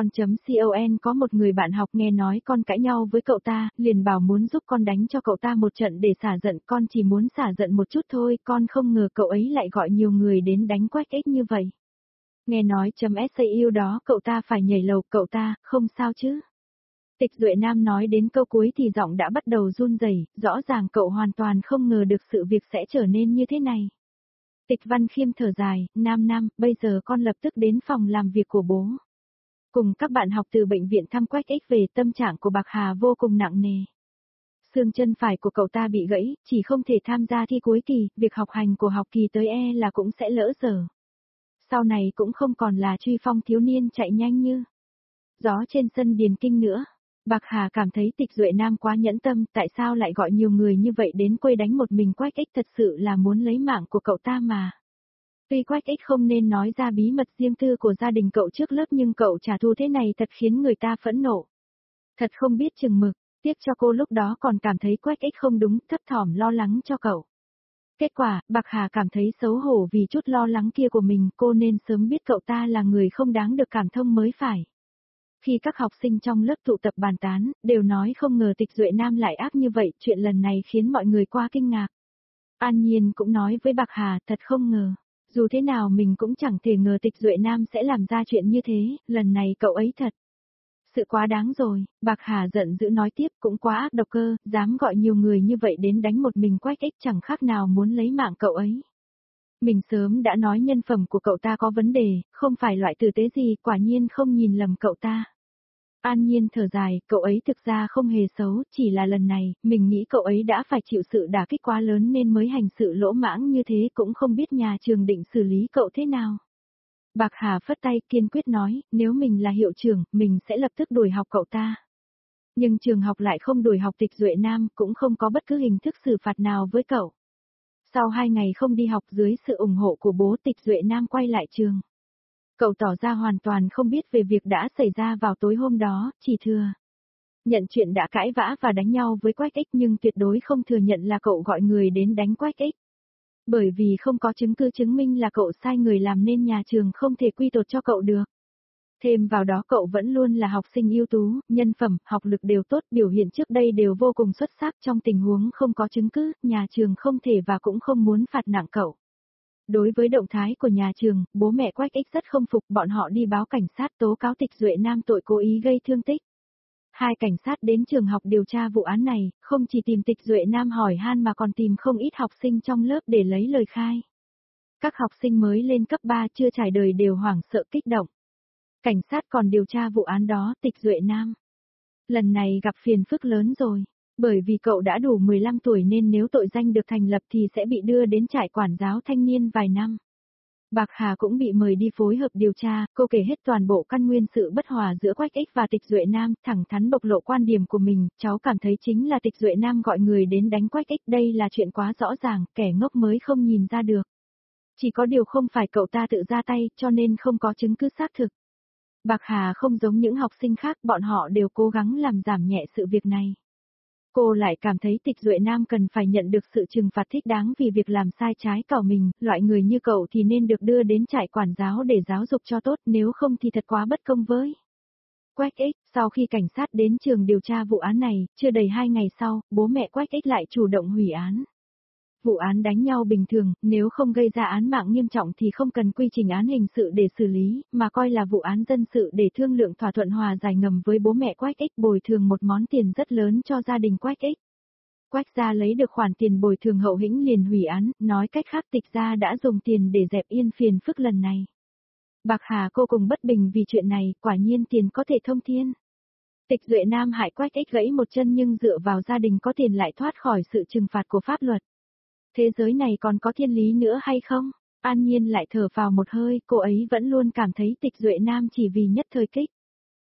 Con có một người bạn học nghe nói con cãi nhau với cậu ta, liền bảo muốn giúp con đánh cho cậu ta một trận để xả giận, con chỉ muốn xả giận một chút thôi, con không ngờ cậu ấy lại gọi nhiều người đến đánh Quách Ích như vậy. Nghe nói .sau đó cậu ta phải nhảy lầu, cậu ta, không sao chứ? Tịch Duệ Nam nói đến câu cuối thì giọng đã bắt đầu run rẩy, rõ ràng cậu hoàn toàn không ngờ được sự việc sẽ trở nên như thế này. Tịch Văn Khiêm thở dài, Nam, bây giờ con lập tức đến phòng làm việc của bố. Cùng các bạn học từ bệnh viện thăm Quách Ích về, tâm trạng của Bạc Hà vô cùng nặng nề. Xương chân phải của cậu ta bị gãy, chỉ không thể tham gia thi cuối kỳ, việc học hành của học kỳ tới là cũng sẽ lỡ dở. Sau này cũng không còn là Truy Phong thiếu niên chạy nhanh như gió trên sân điền kinh nữa. Bạc Hà cảm thấy Tịch Duệ Nam quá nhẫn tâm, tại sao lại gọi nhiều người như vậy đến quây đánh một mình Quách Ích, thật sự là muốn lấy mạng của cậu ta mà. Tuy Quách Ích không nên nói ra bí mật riêng tư của gia đình cậu trước lớp nhưng cậu trả thù thế này thật khiến người ta phẫn nộ. Thật không biết chừng mực, tiếc cho cô lúc đó còn cảm thấy Quách Ích không đúng, thấp thỏm lo lắng cho cậu. Kết quả, Bạc Hà cảm thấy xấu hổ vì chút lo lắng kia của mình, cô nên sớm biết cậu ta là người không đáng được cảm thông mới phải. Khi các học sinh trong lớp tụ tập bàn tán, đều nói không ngờ Tịch Duệ Nam lại ác như vậy, chuyện lần này khiến mọi người quá kinh ngạc. An Nhiên cũng nói với Bạc Hà, thật không ngờ. Dù thế nào mình cũng chẳng thể ngờ Tịch Duệ Nam sẽ làm ra chuyện như thế, lần này cậu ấy thật. Sự quá đáng rồi, Bạc Hà giận dữ nói tiếp, cũng quá ác độc cơ, dám gọi nhiều người như vậy đến đánh một mình Quách Ích, chẳng khác nào muốn lấy mạng cậu ấy. Mình sớm đã nói nhân phẩm của cậu ta có vấn đề, không phải loại tử tế gì, quả nhiên không nhìn lầm cậu ta. An Nhiên thở dài, cậu ấy thực ra không hề xấu, chỉ là lần này, mình nghĩ cậu ấy đã phải chịu sự đả kích quá lớn nên mới hành sự lỗ mãng như thế, cũng không biết nhà trường định xử lý cậu thế nào. Bạc Hà phất tay kiên quyết nói, nếu mình là hiệu trưởng, mình sẽ lập tức đuổi học cậu ta. Nhưng trường học lại không đuổi học Tịch Duệ Nam, cũng không có bất cứ hình thức xử phạt nào với cậu. Sau 2 ngày không đi học dưới sự ủng hộ của bố, Tịch Duệ Nam quay lại trường. Cậu tỏ ra hoàn toàn không biết về việc đã xảy ra vào tối hôm đó, chỉ thừa nhận chuyện đã cãi vã và đánh nhau với Quách Ích nhưng tuyệt đối không thừa nhận là cậu gọi người đến đánh Quách Ích. Bởi vì không có chứng cứ chứng minh là cậu sai người làm nên nhà trường không thể quy tội cho cậu được. Thêm vào đó cậu vẫn luôn là học sinh ưu tú, nhân phẩm, học lực đều tốt, biểu hiện trước đây đều vô cùng xuất sắc, trong tình huống không có chứng cứ, nhà trường không thể và cũng không muốn phạt nặng cậu. Đối với động thái của nhà trường, bố mẹ Quách Ích rất không phục, bọn họ đi báo cảnh sát tố cáo Tịch Duệ Nam tội cố ý gây thương tích. 2 cảnh sát đến trường học điều tra vụ án này, không chỉ tìm Tịch Duệ Nam hỏi han mà còn tìm không ít học sinh trong lớp để lấy lời khai. Các học sinh mới lên cấp 3 chưa trải đời đều hoảng sợ kích động. Cảnh sát còn điều tra vụ án đó, Tịch Duệ Nam. Lần này gặp phiền phức lớn rồi, bởi vì cậu đã đủ 15 tuổi nên nếu tội danh được thành lập thì sẽ bị đưa đến trại quản giáo thanh niên vài năm. Bạc Hà cũng bị mời đi phối hợp điều tra, cô kể hết toàn bộ căn nguyên sự bất hòa giữa Quách Ích và Tịch Duệ Nam, thẳng thắn bộc lộ quan điểm của mình, cháu cảm thấy chính là Tịch Duệ Nam gọi người đến đánh Quách Ích, đây là chuyện quá rõ ràng, kẻ ngốc mới không nhìn ra được. Chỉ có điều không phải cậu ta tự ra tay, cho nên không có chứng cứ xác thực. Bạc Hà không giống những học sinh khác, bọn họ đều cố gắng làm giảm nhẹ sự việc này. Cô lại cảm thấy Tịch Duệ Nam cần phải nhận được sự trừng phạt thích đáng vì việc làm sai trái cỏ mình, loại người như cậu thì nên được đưa đến trại quản giáo để giáo dục cho tốt, nếu không thì thật quá bất công với Quách Ích. Sau khi cảnh sát đến trường điều tra vụ án này, chưa đầy 2 ngày sau, bố mẹ Quách Ích lại chủ động hủy án. Vụ án đánh nhau bình thường, nếu không gây ra án mạng nghiêm trọng thì không cần quy trình án hình sự để xử lý, mà coi là vụ án dân sự để thương lượng thỏa thuận hòa giải ngầm với bố mẹ Quách Ích, bồi thường một món tiền rất lớn cho gia đình Quách Ích. Quách gia lấy được khoản tiền bồi thường hậu hĩnh liền hủy án, nói cách khác Tịch gia đã dùng tiền để dẹp yên phiền phức lần này. Bạc Hà cô cùng bất bình vì chuyện này, quả nhiên tiền có thể thông thiên. Tịch Duệ Nam hại Quách Ích gãy một chân nhưng dựa vào gia đình có tiền lại thoát khỏi sự trừng phạt của pháp luật. Thế giới này còn có thiên lý nữa hay không? An Nhiên lại thở vào một hơi, cô ấy vẫn luôn cảm thấy Tịch Duệ Nam chỉ vì nhất thời kích.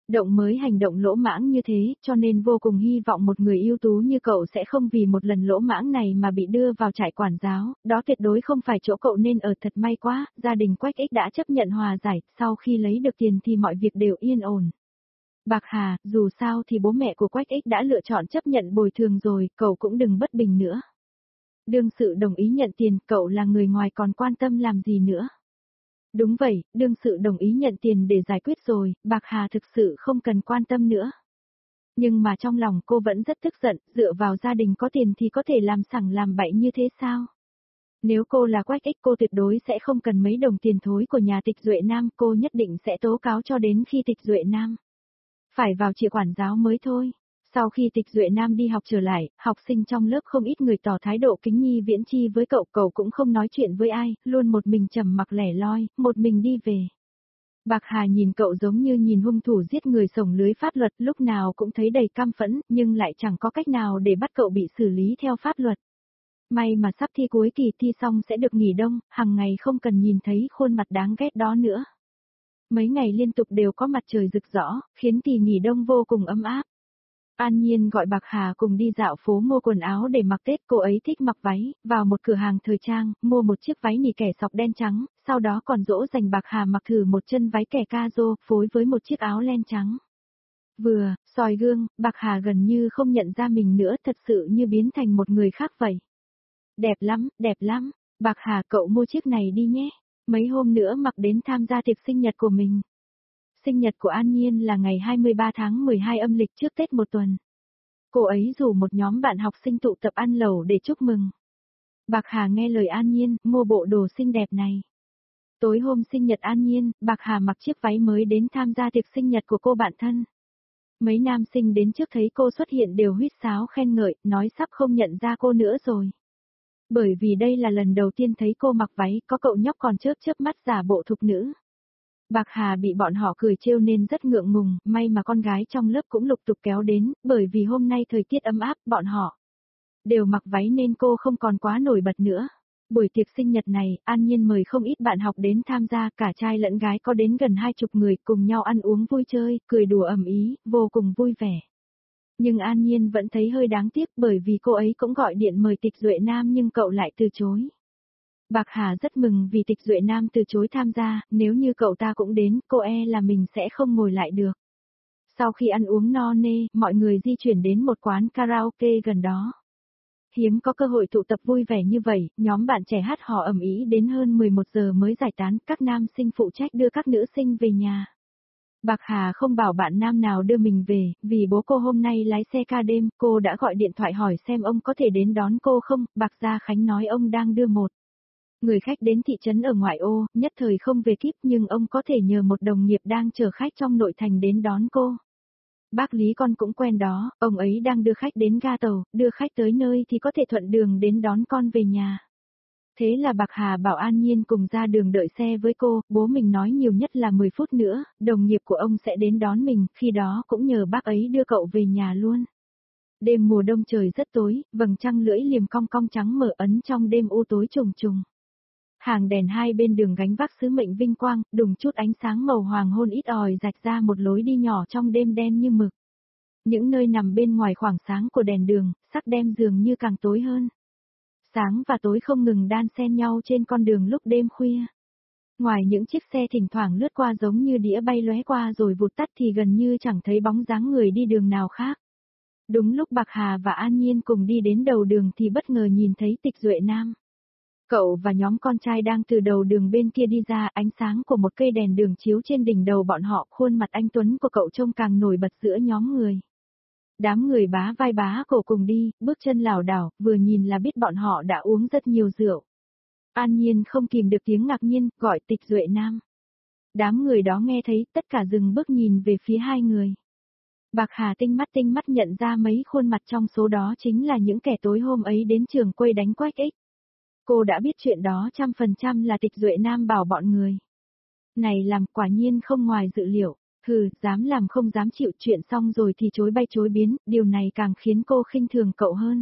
Động mới hành động lỗ mãng như thế, cho nên vô cùng hy vọng một người ưu tú như cậu sẽ không vì một lần lỗ mãng này mà bị đưa vào trại quản giáo, đó tuyệt đối không phải chỗ cậu nên ở. Thật may quá, gia đình Quách Ích đã chấp nhận hòa giải, sau khi lấy được tiền thì mọi việc đều yên ổn. Bạc Hà, dù sao thì bố mẹ của Quách Ích đã lựa chọn chấp nhận bồi thường rồi, cậu cũng đừng bất bình nữa. Đương sự đồng ý nhận tiền, cậu là người ngoài còn quan tâm làm gì nữa. Đúng vậy, đương sự đồng ý nhận tiền để giải quyết rồi, Bạc Hà thực sự không cần quan tâm nữa. Nhưng mà trong lòng cô vẫn rất tức giận, dựa vào gia đình có tiền thì có thể làm sằng làm bậy như thế sao? Nếu cô là Quách Ích cô tuyệt đối sẽ không cần mấy đồng tiền thối của nhà Tịch Duệ Nam, cô nhất định sẽ tố cáo cho đến khi Tịch Duệ Nam phải vào trại quản giáo mới thôi. Sau khi Tịch Duệ Nam đi học trở lại, học sinh trong lớp không ít người tỏ thái độ kính nhi viễn chi với cậu, cậu cũng không nói chuyện với ai, luôn một mình trầm mặc lẻ loi, một mình đi về. Bạc Hà nhìn cậu giống như nhìn hung thủ giết người xổng lưới pháp luật, lúc nào cũng thấy đầy căm phẫn, nhưng lại chẳng có cách nào để bắt cậu bị xử lý theo pháp luật. May mà sắp thi cuối kỳ, thi xong sẽ được nghỉ đông, hàng ngày không cần nhìn thấy khuôn mặt đáng ghét đó nữa. Mấy ngày liên tục đều có mặt trời rực rỡ, khiến kỳ nghỉ đông vô cùng ấm áp. An Nhiên gọi Bạc Hà cùng đi dạo phố mua quần áo để mặc Tết, cô ấy thích mặc váy, vào một cửa hàng thời trang, mua một chiếc váy nỉ kẻ sọc đen trắng, sau đó còn dỗ dành Bạc Hà mặc thử một chân váy kẻ ca rô, phối với một chiếc áo len trắng. Vừa, soi gương, Bạc Hà gần như không nhận ra mình nữa, thật sự như biến thành một người khác vậy. Đẹp lắm, Bạc Hà cậu mua chiếc này đi nhé, mấy hôm nữa mặc đến tham gia tiệc sinh nhật của mình. Sinh nhật của An Nhiên là ngày 23 tháng 12 âm lịch trước Tết một tuần. Cô ấy rủ một nhóm bạn học sinh tụ tập ăn lẩu để chúc mừng. Bạc Hà nghe lời An Nhiên, mua bộ đồ xinh đẹp này. Tối hôm sinh nhật An Nhiên, Bạc Hà mặc chiếc váy mới đến tham gia tiệc sinh nhật của cô bạn thân. Mấy nam sinh đến trước thấy cô xuất hiện đều huýt sáo khen ngợi, nói sắp không nhận ra cô nữa rồi. Bởi vì đây là lần đầu tiên thấy cô mặc váy, có cậu nhóc còn chớp chớp mắt giả bộ thục nữ. Bạc Hà bị bọn họ cười trêu nên rất ngượng ngùng, may mà con gái trong lớp cũng lục tục kéo đến, bởi vì hôm nay thời tiết ấm áp, bọn họ đều mặc váy nên cô không còn quá nổi bật nữa. Buổi tiệc sinh nhật này, An Nhiên mời không ít bạn học đến tham gia, cả trai lẫn gái có đến gần 20 người, cùng nhau ăn uống vui chơi, cười đùa ầm ĩ, vô cùng vui vẻ. Nhưng An Nhiên vẫn thấy hơi đáng tiếc bởi vì cô ấy cũng gọi điện mời Tịch Duệ Nam nhưng cậu lại từ chối. Bạc Hà rất mừng vì Tịch Duệ Nam từ chối tham gia, nếu như cậu ta cũng đến, cô e là mình sẽ không ngồi lại được. Sau khi ăn uống no nê, mọi người di chuyển đến một quán karaoke gần đó. Hiếm có cơ hội tụ tập vui vẻ như vậy, nhóm bạn trẻ hát hò ầm ĩ đến hơn 11 giờ mới giải tán, các nam sinh phụ trách đưa các nữ sinh về nhà. Bạc Hà không bảo bạn nam nào đưa mình về, vì bố cô hôm nay lái xe ca đêm, cô đã gọi điện thoại hỏi xem ông có thể đến đón cô không, Bạc Gia Khánh nói ông đang đưa một người khách đến thị trấn ở ngoại ô, nhất thời không về kịp nhưng ông có thể nhờ một đồng nghiệp đang chở khách trong nội thành đến đón cô. Bác Lý con cũng quen đó, ông ấy đang đưa khách đến ga tàu, đưa khách tới nơi thì có thể thuận đường đến đón con về nhà. Thế là Bạc Hà bảo An Nhiên cùng ra đường đợi xe với cô, bố mình nói nhiều nhất là 10 phút nữa, đồng nghiệp của ông sẽ đến đón mình, khi đó cũng nhờ bác ấy đưa cậu về nhà luôn. Đêm mùa đông trời rất tối, vầng trăng lưỡi liềm cong cong trắng mở ấn trong đêm u tối trùng trùng. Hàng đèn hai bên đường gánh vác sứ mệnh vinh quang, đùng chút ánh sáng màu hoàng hôn ít ỏi rạch ra một lối đi nhỏ trong đêm đen như mực. Những nơi nằm bên ngoài khoảng sáng của đèn đường, sắc đêm dường như càng tối hơn. Sáng và tối không ngừng đan xen nhau trên con đường lúc đêm khuya. Ngoài những chiếc xe thỉnh thoảng lướt qua giống như đĩa bay lóe qua rồi vụt tắt thì gần như chẳng thấy bóng dáng người đi đường nào khác. Đúng lúc Bạc Hà và An Nhiên cùng đi đến đầu đường thì bất ngờ nhìn thấy Tịch Duệ Nam. Cậu và nhóm con trai đang từ đầu đường bên kia đi ra, ánh sáng của một cây đèn đường chiếu trên đỉnh đầu bọn họ, khuôn mặt anh tuấn của cậu trông càng nổi bật giữa nhóm người. Đám người bá vai bá cổ cùng đi, bước chân lảo đảo, vừa nhìn là biết bọn họ đã uống rất nhiều rượu. An Nhiên không kìm được tiếng ngạc nhiên, gọi Tịch Duệ Nam. Đám người đó nghe thấy, tất cả dừng bước nhìn về phía hai người. Bạc Hà tinh mắt nhận ra mấy khuôn mặt trong số đó chính là những kẻ tối hôm ấy đến trường quay đánh Quách Ích. Cô đã biết chuyện đó 100% là Tịch Duệ Nam bảo bọn người. Này làm quả nhiên không ngoài dự liệu, dám làm không dám chịu, chuyện xong rồi thì chối bay chối biến, điều này càng khiến cô khinh thường cậu hơn.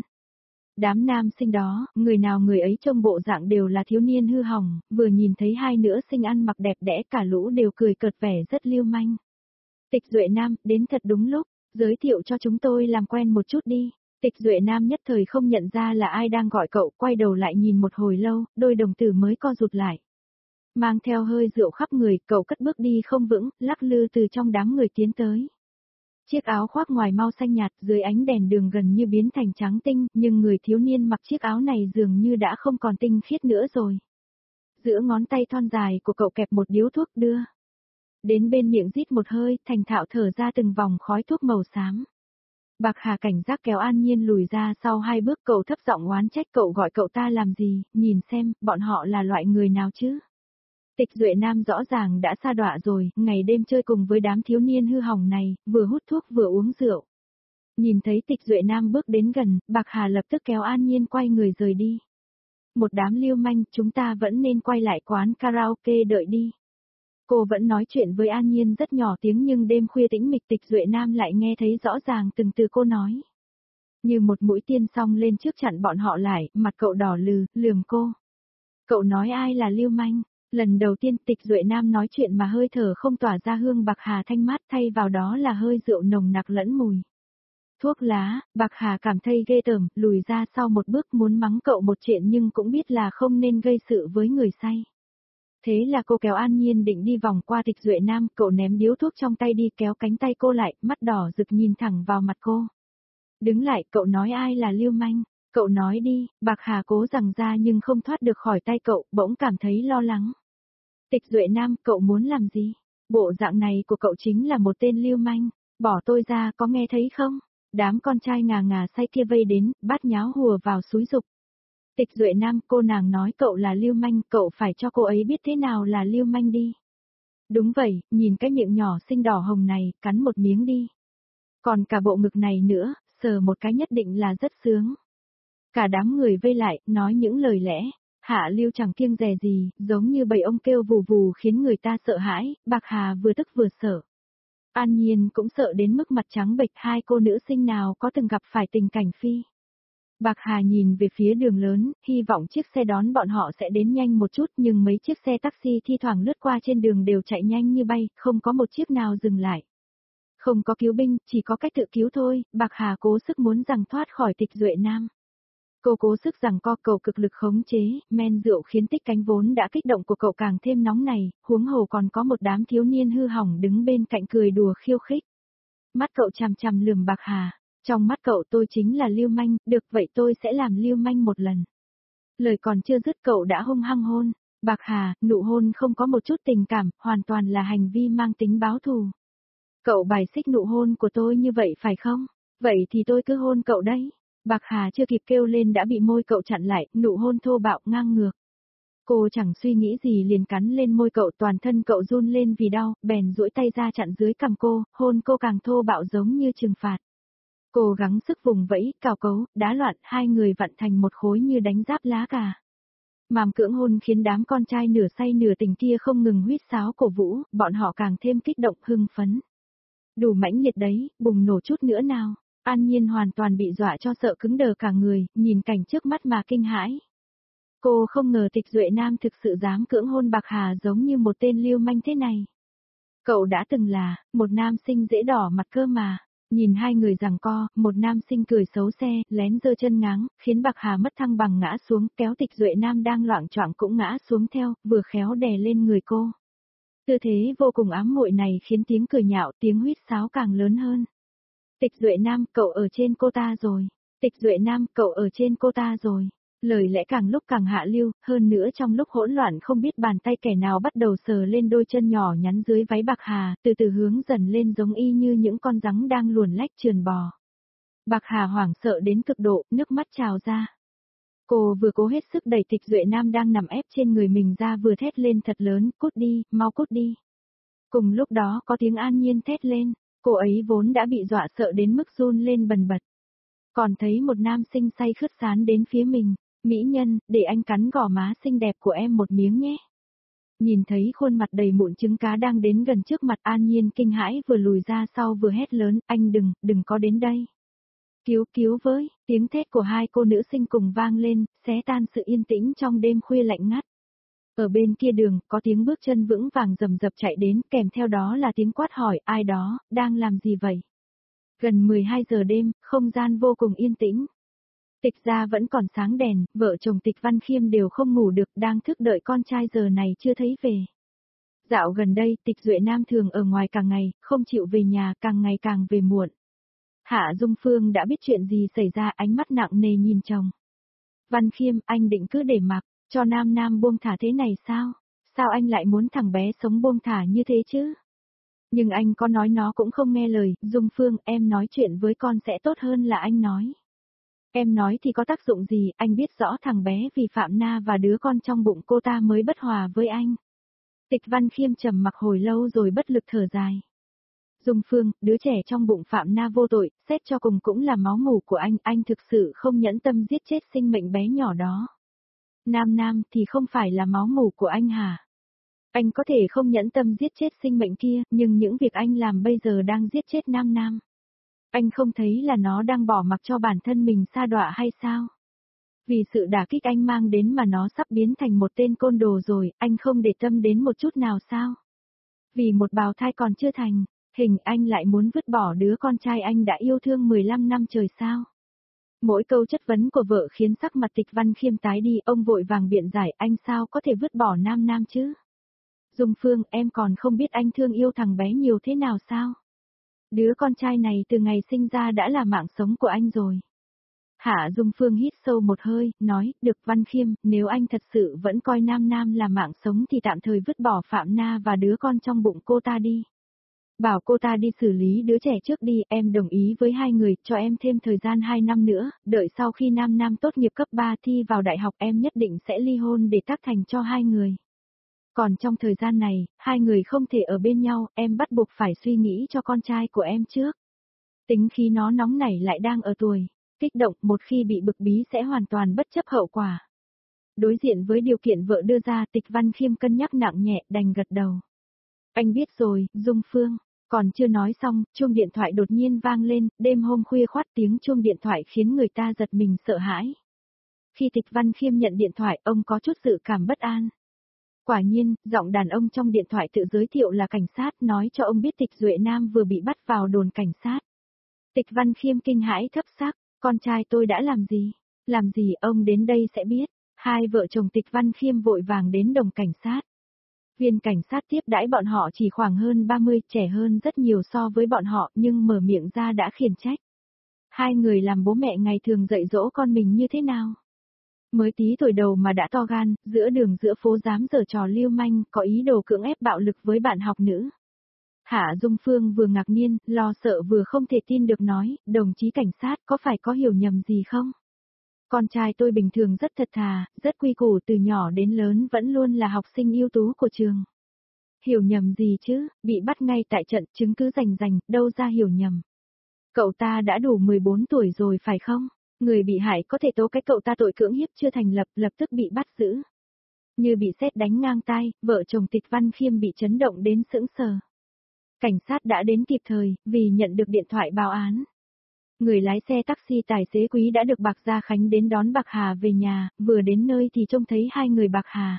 Đám nam sinh đó, người nào người ấy trông bộ dạng đều là thiếu niên hư hỏng, vừa nhìn thấy hai nữ sinh ăn mặc đẹp đẽ cả lũ đều cười cợt vẻ rất lưu manh. Tịch Duệ Nam, đến thật đúng lúc, giới thiệu cho chúng tôi làm quen một chút đi. Tịch Duệ Nam nhất thời không nhận ra là ai đang gọi cậu, quay đầu lại nhìn một hồi lâu, đôi đồng tử mới co rụt lại. Mang theo hơi rượu khắp người, cậu cất bước đi không vững, lắc lư từ trong đám người tiến tới. Chiếc áo khoác ngoài mau xanh nhạt dưới ánh đèn đường gần như biến thành trắng tinh, nhưng người thiếu niên mặc chiếc áo này dường như đã không còn tinh khiết nữa rồi. Giữa ngón tay thon dài của cậu kẹp một điếu thuốc đưa. Đến bên miệng rít một hơi, thành thạo thở ra từng vòng khói thuốc màu xám. Bạc Hà cảnh giác kéo An Nhiên lùi ra sau 2 bước, cậu thấp giọng oán trách, cậu gọi cậu ta làm gì, nhìn xem, bọn họ là loại người nào chứ. Tịch Duệ Nam rõ ràng đã sa đọa rồi, ngày đêm chơi cùng với đám thiếu niên hư hỏng này, vừa hút thuốc vừa uống rượu. Nhìn thấy Tịch Duệ Nam bước đến gần, Bạc Hà lập tức kéo An Nhiên quay người rời đi. Một đám lưu manh, chúng ta vẫn nên quay lại quán karaoke đợi đi. Cô vẫn nói chuyện với An Nhiên rất nhỏ tiếng nhưng đêm khuya tĩnh mịch, Tịch Duệ Nam lại nghe thấy rõ ràng từng từ cô nói. Như một mũi tiên xông lên trước chặn bọn họ lại, mặt cậu đỏ lừ, lườm cô. Cậu nói ai là lưu manh? Lần đầu tiên Tịch Duệ Nam nói chuyện mà hơi thở không tỏa ra hương Bạc Hà thanh mát, thay vào đó là hơi rượu nồng nặc lẫn mùi thuốc lá. Bạc Hà cảm thấy ghê tởm, lùi ra sau một bước muốn mắng cậu một chuyện nhưng cũng biết là không nên gây sự với người say. Thế là cô kéo An Nhiên định đi vòng qua Tịch Duệ Nam, cậu ném điếu thuốc trong tay đi, kéo cánh tay cô lại, mắt đỏ rực nhìn thẳng vào mặt cô. Đứng lại, cậu nói ai là lưu manh? Cậu nói đi. Bạc Hà cố giằng ra nhưng không thoát được khỏi tay cậu, bỗng cảm thấy lo lắng. Tịch Duệ Nam, cậu muốn làm gì? Bộ dạng này của cậu chính là một tên lưu manh. Bỏ tôi ra, có nghe thấy không? Đám con trai ngà ngà say kia vây đến, bát nháo hùa vào xúi giục. Tịch Duệ Nam, cô nàng nói cậu là lưu manh, cậu phải cho cô ấy biết thế nào là lưu manh đi. Đúng vậy, nhìn cái miệng nhỏ xinh đỏ hồng này, cắn một miếng đi. Còn cả bộ ngực này nữa, sờ một cái nhất định là rất sướng. Cả đám người vây lại, nói những lời lẽ. Hạ Lưu chẳng kiêng dè gì, giống như bầy ông kêu vù vù khiến người ta sợ hãi, Bạc Hà vừa tức vừa sợ. An Nhiên cũng sợ đến mức mặt trắng bệch, hai cô nữ sinh nào có từng gặp phải tình cảnh phi. Bạc Hà nhìn về phía đường lớn, hy vọng chiếc xe đón bọn họ sẽ đến nhanh một chút nhưng mấy chiếc xe taxi thi thoảng lướt qua trên đường đều chạy nhanh như bay, không có một chiếc nào dừng lại. Không có cứu binh, chỉ có cách tự cứu thôi, Bạc Hà cố sức muốn giằng thoát khỏi Tịch Duệ Nam. Cô cố sức giằng co, cậu cực lực khống chế, men rượu khiến tích cánh vốn đã kích động của cậu càng thêm nóng này, huống hồ còn có một đám thiếu niên hư hỏng đứng bên cạnh cười đùa khiêu khích. Mắt cậu chằm chằm lườm Bạc Hà, trong mắt cậu tôi chính là lưu manh, được vậy tôi sẽ làm lưu manh một lần. Lời còn chưa dứt cậu đã hung hăng hôn, Bạc Hà, nụ hôn không có một chút tình cảm, hoàn toàn là hành vi mang tính báo thù. Cậu bài xích nụ hôn của tôi như vậy phải không? Vậy thì tôi cứ hôn cậu đấy. Bạc Hà chưa kịp kêu lên đã bị môi cậu chặn lại, nụ hôn thô bạo ngang ngược. Cô chẳng suy nghĩ gì liền cắn lên môi cậu, toàn thân cậu run lên vì đau, bèn duỗi tay ra chặn dưới cằm cô, hôn cô càng thô bạo giống như trừng phạt. Cô gắng sức vùng vẫy, cào cấu, đá loạn, hai người vặn thành một khối như đánh giáp lá cà. Màm cưỡng hôn khiến đám con trai nửa say nửa tỉnh kia không ngừng huýt sáo cổ vũ, bọn họ càng thêm kích động hưng phấn. Đủ mãnh liệt đấy, bùng nổ chút nữa nào. An Nhiên hoàn toàn bị dọa cho sợ cứng đờ cả người, nhìn cảnh trước mắt mà kinh hãi. Cô không ngờ Tịch Duệ Nam thực sự dám cưỡng hôn Bạc Hà giống như một tên lưu manh thế này. Cậu đã từng là một nam sinh dễ đỏ mặt cơ mà. Nhìn hai người giằng co, một nam sinh cười xấu xe, lén giơ chân ngáng, khiến Bạc Hà mất thăng bằng ngã xuống, kéo Tịch Duệ Nam đang loạng choạng cũng ngã xuống theo, vừa khéo đè lên người cô. Tư thế vô cùng ám muội này khiến tiếng cười nhạo, tiếng huýt sáo càng lớn hơn. Tịch Duệ Nam, cậu ở trên cô ta rồi. Tịch Duệ Nam, cậu ở trên cô ta rồi. Lời lẽ càng lúc càng hạ lưu, hơn nữa trong lúc hỗn loạn không biết bàn tay kẻ nào bắt đầu sờ lên đôi chân nhỏ nhắn dưới váy Bạc Hà, từ từ hướng dần lên giống y như những con rắn đang luồn lách trườn bò. Bạc Hà hoảng sợ đến cực độ, nước mắt trào ra. Cô vừa cố hết sức đẩy Tịch Duệ Nam đang nằm ép trên người mình ra vừa thét lên thật lớn, cút đi, mau cút đi. Cùng lúc đó có tiếng An Nhiên thét lên, cô ấy vốn đã bị dọa sợ đến mức run lên bần bật. Còn thấy một nam sinh say khướt sán đến phía mình, mỹ nhân, để anh cắn gò má xinh đẹp của em một miếng nhé. Nhìn thấy khuôn mặt đầy mụn trứng cá đang đến gần trước mặt An Nhiên kinh hãi vừa lùi ra sau vừa hét lớn, anh đừng có đến đây. Cứu với, tiếng thét của hai cô nữ sinh cùng vang lên, xé tan sự yên tĩnh trong đêm khuya lạnh ngắt. Ở bên kia đường, có tiếng bước chân vững vàng rầm rập chạy đến, kèm theo đó là tiếng quát hỏi, ai đó, đang làm gì vậy? Gần 12 giờ đêm, không gian vô cùng yên tĩnh. Tịch gia vẫn còn sáng đèn, vợ chồng Tịch Văn Khiêm đều không ngủ được, đang thức đợi con trai giờ này chưa thấy về. Dạo gần đây, Tịch Duệ Nam thường ở ngoài cả ngày, không chịu về nhà, càng ngày càng về muộn. Hạ Dung Phương đã biết chuyện gì xảy ra, ánh mắt nặng nề nhìn chồng. Văn Khiêm, anh định cứ để mặc, cho Nam Nam buông thả thế này sao? Sao anh lại muốn thằng bé sống buông thả như thế chứ? Nhưng anh có nói nó cũng không nghe lời, Dung Phương, em nói chuyện với con sẽ tốt hơn là anh nói. Em nói thì có tác dụng gì, anh biết rõ thằng bé vì Phạm Na và đứa con trong bụng cô ta mới bất hòa với anh. Tịch Văn Khiêm trầm mặc hồi lâu rồi bất lực thở dài. Dung Phương, đứa trẻ trong bụng Phạm Na vô tội, xét cho cùng cũng là máu mủ của anh thực sự không nhẫn tâm giết chết sinh mệnh bé nhỏ đó. Nam Nam thì không phải là máu mủ của anh hả? Anh có thể không nhẫn tâm giết chết sinh mệnh kia, nhưng những việc anh làm bây giờ đang giết chết Nam Nam. Anh không thấy là nó đang bỏ mặc cho bản thân mình sa đọa hay sao? Vì sự đả kích anh mang đến mà nó sắp biến thành một tên côn đồ rồi, anh không để tâm đến một chút nào sao? Vì một bào thai còn chưa thành, hình anh lại muốn vứt bỏ đứa con trai anh đã yêu thương 15 năm trời sao? Mỗi câu chất vấn của vợ khiến sắc mặt Tịch Văn Khiêm tái đi, ông vội vàng biện giải, anh sao có thể vứt bỏ Nam Nam chứ? Dung Phương, em còn không biết anh thương yêu thằng bé nhiều thế nào sao? Đứa con trai này từ ngày sinh ra đã là mạng sống của anh rồi. Hạ Dung Phương hít sâu một hơi, nói, được Văn Khiêm, nếu anh thật sự vẫn coi Nam Nam là mạng sống thì tạm thời vứt bỏ Phạm Na và đứa con trong bụng cô ta đi. Bảo cô ta đi xử lý đứa trẻ trước đi, em đồng ý với hai người, cho em thêm thời gian 2 năm nữa, đợi sau khi Nam Nam tốt nghiệp cấp 3 thi vào đại học em nhất định sẽ ly hôn để tác thành cho hai người. Còn trong thời gian này, hai người không thể ở bên nhau, em bắt buộc phải suy nghĩ cho con trai của em trước. Tính khí nó nóng nảy lại đang ở tuổi kích động, một khi bị bực bí sẽ hoàn toàn bất chấp hậu quả. Đối diện với điều kiện vợ đưa ra, Tịch Văn Khiêm cân nhắc nặng nhẹ, đành gật đầu. Anh biết rồi, Dung Phương. Còn chưa nói xong, chuông điện thoại đột nhiên vang lên, đêm hôm khuya khoắt tiếng chuông điện thoại khiến người ta giật mình sợ hãi. Khi Tịch Văn Khiêm nhận điện thoại, ông có chút dự cảm bất an. Quả nhiên, giọng đàn ông trong điện thoại tự giới thiệu là cảnh sát, nói cho ông biết Tịch Duệ Nam vừa bị bắt vào đồn cảnh sát. Tịch Văn Khiêm kinh hãi thấp sắc, con trai tôi đã làm gì? Làm gì ông đến đây sẽ biết. Hai vợ chồng Tịch Văn Khiêm vội vàng đến đồn cảnh sát. Viên cảnh sát tiếp đãi bọn họ chỉ khoảng hơn 30, trẻ hơn rất nhiều so với bọn họ, nhưng mở miệng ra đã khiển trách. Hai người làm bố mẹ ngày thường dạy dỗ con mình như thế nào? Mới tí tuổi đầu mà đã to gan, giữa đường giữa phố dám giở trò lưu manh, có ý đồ cưỡng ép bạo lực với bạn học nữ. Hạ Dung Phương vừa ngạc nhiên, lo sợ vừa không thể tin được nói, đồng chí cảnh sát có phải có hiểu nhầm gì không? Con trai tôi bình thường rất thật thà, rất quy củ, từ nhỏ đến lớn vẫn luôn là học sinh ưu tú của trường. Hiểu nhầm gì chứ, bị bắt ngay tại trận, chứng cứ rành rành, đâu ra hiểu nhầm. Cậu ta đã đủ 14 tuổi rồi phải không? Người bị hại có thể tố cái cậu ta tội cưỡng hiếp chưa thành lập, lập tức bị bắt giữ. Như bị sét đánh ngang tai, vợ chồng Tịch Văn Khiêm bị chấn động đến sững sờ. Cảnh sát đã đến kịp thời, vì nhận được điện thoại báo án. Người lái xe taxi tài xế Quý đã được Bạc Gia Khánh đến đón Bạc Hà về nhà, vừa đến nơi thì trông thấy hai người Bạc Hà.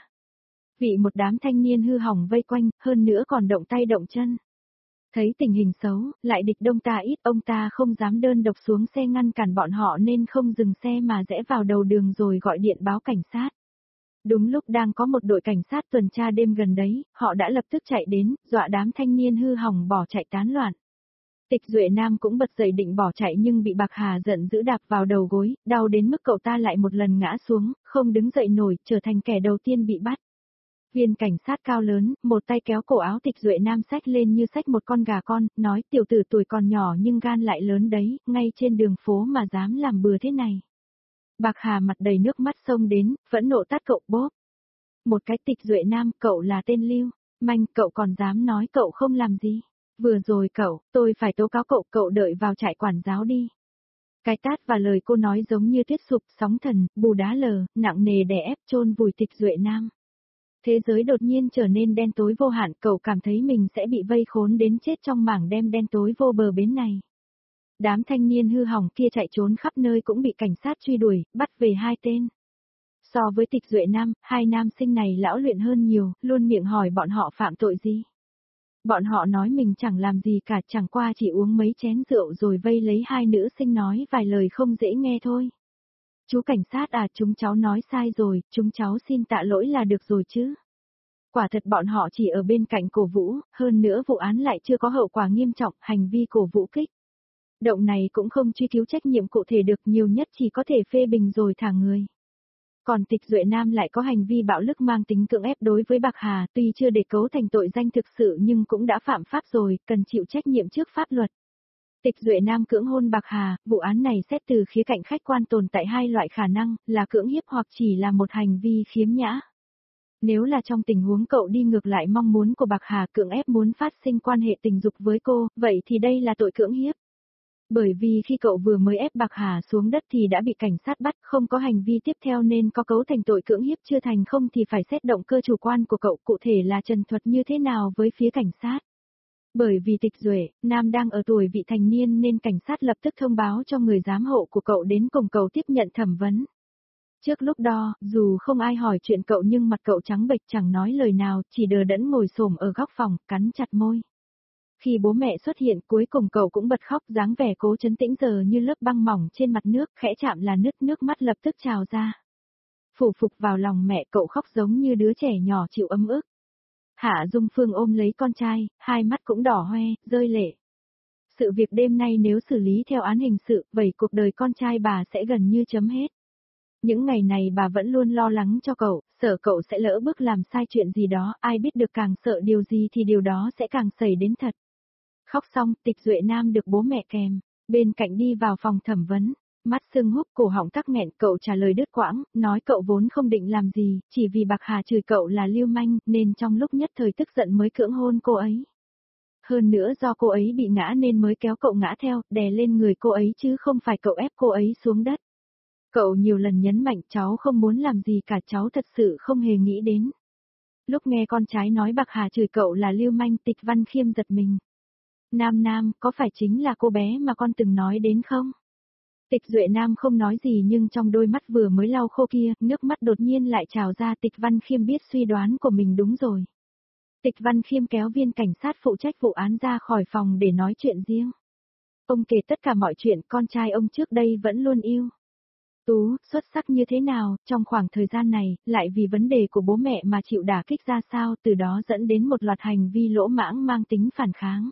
Bị một đám thanh niên hư hỏng vây quanh, hơn nữa còn động tay động chân. Thấy tình hình xấu, lại địch đông ta ít, ông ta không dám đơn độc xuống xe ngăn cản bọn họ nên không dừng xe mà rẽ vào đầu đường rồi gọi điện báo cảnh sát. Đúng lúc đang có một đội cảnh sát tuần tra đêm gần đấy, họ đã lập tức chạy đến, dọa đám thanh niên hư hỏng bỏ chạy tán loạn. Tịch Duệ Nam cũng bật dậy định bỏ chạy nhưng bị Bạc Hà giận dữ đạp vào đầu gối, đau đến mức cậu ta lại một lần ngã xuống, không đứng dậy nổi, trở thành kẻ đầu tiên bị bắt. Viên cảnh sát cao lớn, một tay kéo cổ áo Tịch Duệ Nam xách lên như xách một con gà con, nói tiểu tử tuổi còn nhỏ nhưng gan lại lớn đấy, ngay trên đường phố mà dám làm bừa thế này. Bạc Hà mặt đầy nước mắt xông đến, phẫn nộ tát cậu bóp. Một cái Tịch Duệ Nam, cậu là tên lưu manh, cậu còn dám nói cậu không làm gì. Vừa rồi cậu, tôi phải tố cáo cậu, cậu đợi vào trại quản giáo đi. Cái tát và lời cô nói giống như tuyết sụp, sóng thần, bù đá lờ, nặng nề đè ép chôn vùi Tịch Duệ Nam. Thế giới đột nhiên trở nên đen tối vô hạn, cậu cảm thấy mình sẽ bị vây khốn đến chết trong mảng đêm đen tối vô bờ bến này. Đám thanh niên hư hỏng kia chạy trốn khắp nơi cũng bị cảnh sát truy đuổi, bắt về hai tên. So với Tịch Duệ Nam, hai nam sinh này lão luyện hơn nhiều, luôn miệng hỏi bọn họ phạm tội gì. Bọn họ nói mình chẳng làm gì cả, chẳng qua chỉ uống mấy chén rượu rồi vây lấy hai nữ sinh nói vài lời không dễ nghe thôi. Chú cảnh sát à, chúng cháu nói sai rồi, chúng cháu xin tạ lỗi là được rồi chứ. Quả thật bọn họ chỉ ở bên cạnh cổ vũ, hơn nữa vụ án lại chưa có hậu quả nghiêm trọng, hành vi cổ vũ kích động này cũng không truy cứu trách nhiệm cụ thể được, nhiều nhất chỉ có thể phê bình rồi thả người. Còn Tịch Duệ Nam lại có hành vi bạo lực mang tính cưỡng ép đối với Bạc Hà, tuy chưa để cấu thành tội danh thực sự nhưng cũng đã phạm pháp rồi, cần chịu trách nhiệm trước pháp luật. Tịch Duệ Nam cưỡng hôn Bạc Hà, vụ án này xét từ khía cạnh khách quan tồn tại hai loại khả năng, là cưỡng hiếp hoặc chỉ là một hành vi khiếm nhã. Nếu là trong tình huống cậu đi ngược lại mong muốn của Bạc Hà cưỡng ép muốn phát sinh quan hệ tình dục với cô, vậy thì đây là tội cưỡng hiếp. Bởi vì khi cậu vừa mới ép Bạc Hà xuống đất thì đã bị cảnh sát bắt, không có hành vi tiếp theo nên có cấu thành tội cưỡng hiếp chưa thành, không thì phải xét động cơ chủ quan của cậu, cụ thể là trần thuật như thế nào với phía cảnh sát. Bởi vì Tịch Duệ Nam đang ở tuổi vị thành niên nên cảnh sát lập tức thông báo cho người giám hộ của cậu đến cùng cậu tiếp nhận thẩm vấn. Trước lúc đó, dù không ai hỏi chuyện cậu nhưng mặt cậu trắng bệch chẳng nói lời nào, chỉ đờ đẫn ngồi xổm ở góc phòng, cắn chặt môi. Khi bố mẹ xuất hiện cuối cùng cậu cũng bật khóc, dáng vẻ cố trấn tĩnh giờ như lớp băng mỏng trên mặt nước, khẽ chạm là nứt, nước mắt lập tức trào ra. Phủ phục vào lòng mẹ, cậu khóc giống như đứa trẻ nhỏ chịu ấm ức. Hạ Dung Phương ôm lấy con trai, hai mắt cũng đỏ hoe, rơi lệ. Sự việc đêm nay nếu xử lý theo án hình sự, vậy cuộc đời con trai bà sẽ gần như chấm hết. Những ngày này bà vẫn luôn lo lắng cho cậu, sợ cậu sẽ lỡ bước làm sai chuyện gì đó, ai biết được càng sợ điều gì thì điều đó sẽ càng xảy đến thật. Khóc xong, Tịch Duệ Nam được bố mẹ kèm, bên cạnh đi vào phòng thẩm vấn, mắt sưng húp, cổ họng tắc nghẹn, cậu trả lời đứt quãng, nói cậu vốn không định làm gì, chỉ vì Bạc Hà chửi cậu là lưu manh, nên trong lúc nhất thời tức giận mới cưỡng hôn cô ấy. Hơn nữa do cô ấy bị ngã nên mới kéo cậu ngã theo, đè lên người cô ấy chứ không phải cậu ép cô ấy xuống đất. Cậu nhiều lần nhấn mạnh cháu không muốn làm gì cả, cháu thật sự không hề nghĩ đến. Lúc nghe con trai nói Bạc Hà chửi cậu là lưu manh, Tịch Văn Khiêm giật mình. Nam, có phải chính là cô bé mà con từng nói đến không? Tịch Duệ Nam không nói gì nhưng trong đôi mắt vừa mới lau khô kia, nước mắt đột nhiên lại trào ra. Tịch Văn Khiêm biết suy đoán của mình đúng rồi. Tịch Văn Khiêm kéo viên cảnh sát phụ trách vụ án ra khỏi phòng để nói chuyện riêng. Ông kể tất cả mọi chuyện con trai ông trước đây vẫn luôn yêu. Tú, xuất sắc như thế nào, trong khoảng thời gian này, lại vì vấn đề của bố mẹ mà chịu đả kích ra sao, từ đó dẫn đến một loạt hành vi lỗ mãng mang tính phản kháng.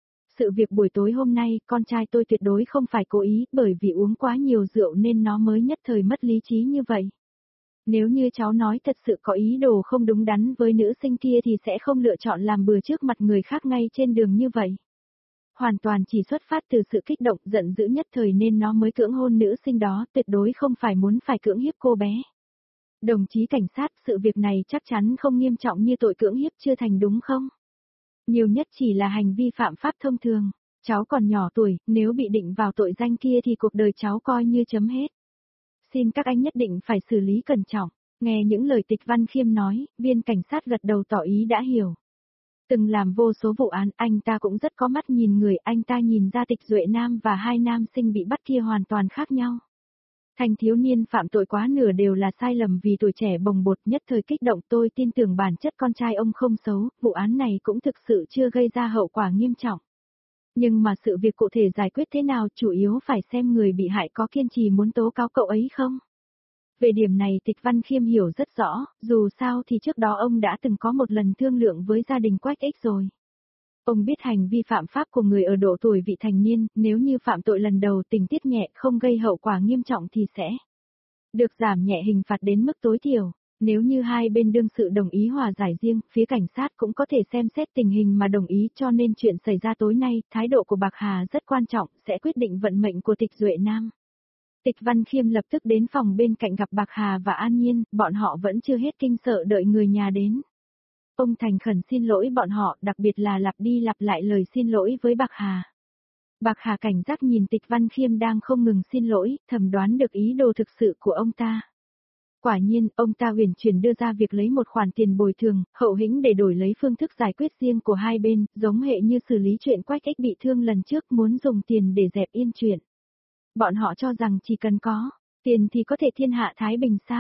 Sự việc buổi tối hôm nay, con trai tôi tuyệt đối không phải cố ý, bởi vì uống quá nhiều rượu nên nó mới nhất thời mất lý trí như vậy. Nếu như cháu nói thật sự có ý đồ không đúng đắn với nữ sinh kia thì sẽ không lựa chọn làm bừa trước mặt người khác ngay trên đường như vậy. Hoàn toàn chỉ xuất phát từ sự kích động giận dữ nhất thời nên nó mới cưỡng hôn nữ sinh đó, tuyệt đối không phải muốn phải cưỡng hiếp cô bé. Đồng chí cảnh sát, sự việc này chắc chắn không nghiêm trọng như tội cưỡng hiếp chưa thành đúng không? Nhiều nhất chỉ là hành vi phạm pháp thông thường. Cháu còn nhỏ tuổi, nếu bị định vào tội danh kia thì cuộc đời cháu coi như chấm hết. Xin các anh nhất định phải xử lý cẩn trọng. Nghe những lời Tịch Văn Khiêm nói, viên cảnh sát gật đầu tỏ ý đã hiểu. Từng làm vô số vụ án, anh ta cũng rất có mắt nhìn người, anh ta nhìn ra Tịch Duệ Nam và hai nam sinh bị bắt kia hoàn toàn khác nhau. Thanh thiếu niên phạm tội quá nửa đều là sai lầm vì tuổi trẻ bồng bột nhất thời kích động, tôi tin tưởng bản chất con trai ông không xấu, vụ án này cũng thực sự chưa gây ra hậu quả nghiêm trọng. Nhưng mà sự việc cụ thể giải quyết thế nào chủ yếu phải xem người bị hại có kiên trì muốn tố cáo cậu ấy không. Về điểm này Tịch Văn Khiêm hiểu rất rõ, dù sao thì trước đó ông đã từng có một lần thương lượng với gia đình Quách Ích rồi. Ông biết hành vi phạm pháp của người ở độ tuổi vị thành niên, nếu như phạm tội lần đầu tình tiết nhẹ không gây hậu quả nghiêm trọng thì sẽ được giảm nhẹ hình phạt đến mức tối thiểu. Nếu như hai bên đương sự đồng ý hòa giải riêng, phía cảnh sát cũng có thể xem xét tình hình mà đồng ý, cho nên chuyện xảy ra tối nay, thái độ của Bạc Hà rất quan trọng, sẽ quyết định vận mệnh của Tịch Duệ Nam. Tịch Văn Khiêm lập tức đến phòng bên cạnh gặp Bạc Hà và An Nhiên, bọn họ vẫn chưa hết kinh sợ đợi người nhà đến. Ông thành khẩn xin lỗi bọn họ, đặc biệt là lặp đi lặp lại lời xin lỗi với Bạc Hà. Bạc Hà cảnh giác nhìn Tịch Văn Khiêm đang không ngừng xin lỗi, thầm đoán được ý đồ thực sự của ông ta. Quả nhiên, ông ta huyền chuyển đưa ra việc lấy một khoản tiền bồi thường, hậu hĩnh để đổi lấy phương thức giải quyết riêng của hai bên, giống hệ như xử lý chuyện Quách Ích bị thương lần trước muốn dùng tiền để dẹp yên chuyện. Bọn họ cho rằng chỉ cần có tiền thì có thể thiên hạ thái bình sao?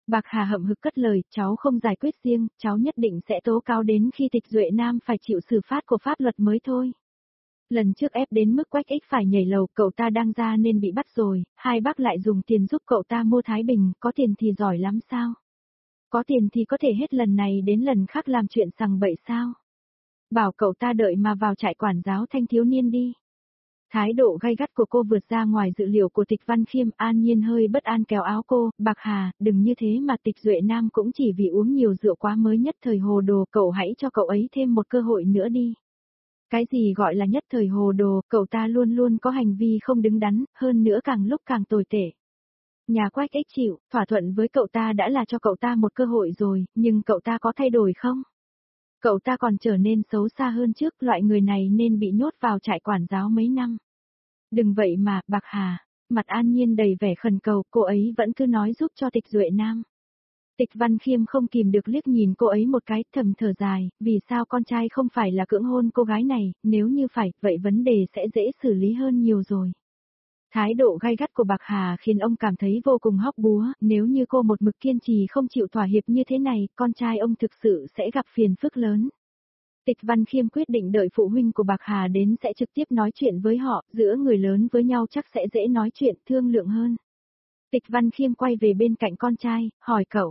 Bạc Hà hậm hực cất lời, cháu không giải quyết riêng, cháu nhất định sẽ tố cáo đến khi Tịch Duệ Nam phải chịu xử phạt của pháp luật mới thôi. Lần trước ép đến mức Quách Ích phải nhảy lầu, cậu ta đang ra nên bị bắt rồi, hai bác lại dùng tiền giúp cậu ta mua Thái Bình, có tiền thì giỏi lắm sao? Có tiền thì có thể hết lần này đến lần khác làm chuyện sằng bậy sao? Bảo cậu ta đợi mà vào trại quản giáo thanh thiếu niên đi. Thái độ gay gắt của cô vượt ra ngoài dự liệu của Tịch Văn Khiêm, An Nhiên hơi bất an kéo áo cô, Bạc Hà, đừng như thế mà Tịch Duệ Nam cũng chỉ vì uống nhiều rượu quá mới nhất thời hồ đồ, cậu hãy cho cậu ấy thêm một cơ hội nữa đi. Cái gì gọi là nhất thời hồ đồ, cậu ta luôn luôn có hành vi không đứng đắn, hơn nữa càng lúc càng tồi tệ. Nhà Quách Ích chịu, thỏa thuận với cậu ta đã là cho cậu ta một cơ hội rồi, nhưng cậu ta có thay đổi không? Cậu ta còn trở nên xấu xa hơn trước, loại người này nên bị nhốt vào trại quản giáo mấy năm. Đừng vậy mà, Bạc Hà. Mặt An Nhiên đầy vẻ khẩn cầu, cô ấy vẫn cứ nói giúp cho Tịch Duệ Nam. Tịch Văn Khiêm không kìm được liếc nhìn cô ấy một cái, thầm thở dài, vì sao con trai không phải là cưỡng hôn cô gái này, nếu như phải, vậy vấn đề sẽ dễ xử lý hơn nhiều rồi. Thái độ gay gắt của Bạc Hà khiến ông cảm thấy vô cùng hóc búa, nếu như cô một mực kiên trì không chịu thỏa hiệp như thế này, con trai ông thực sự sẽ gặp phiền phức lớn. Tịch Văn Khiêm quyết định đợi phụ huynh của Bạc Hà đến sẽ trực tiếp nói chuyện với họ, giữa người lớn với nhau chắc sẽ dễ nói chuyện, thương lượng hơn. Tịch Văn Khiêm quay về bên cạnh con trai, hỏi cậu.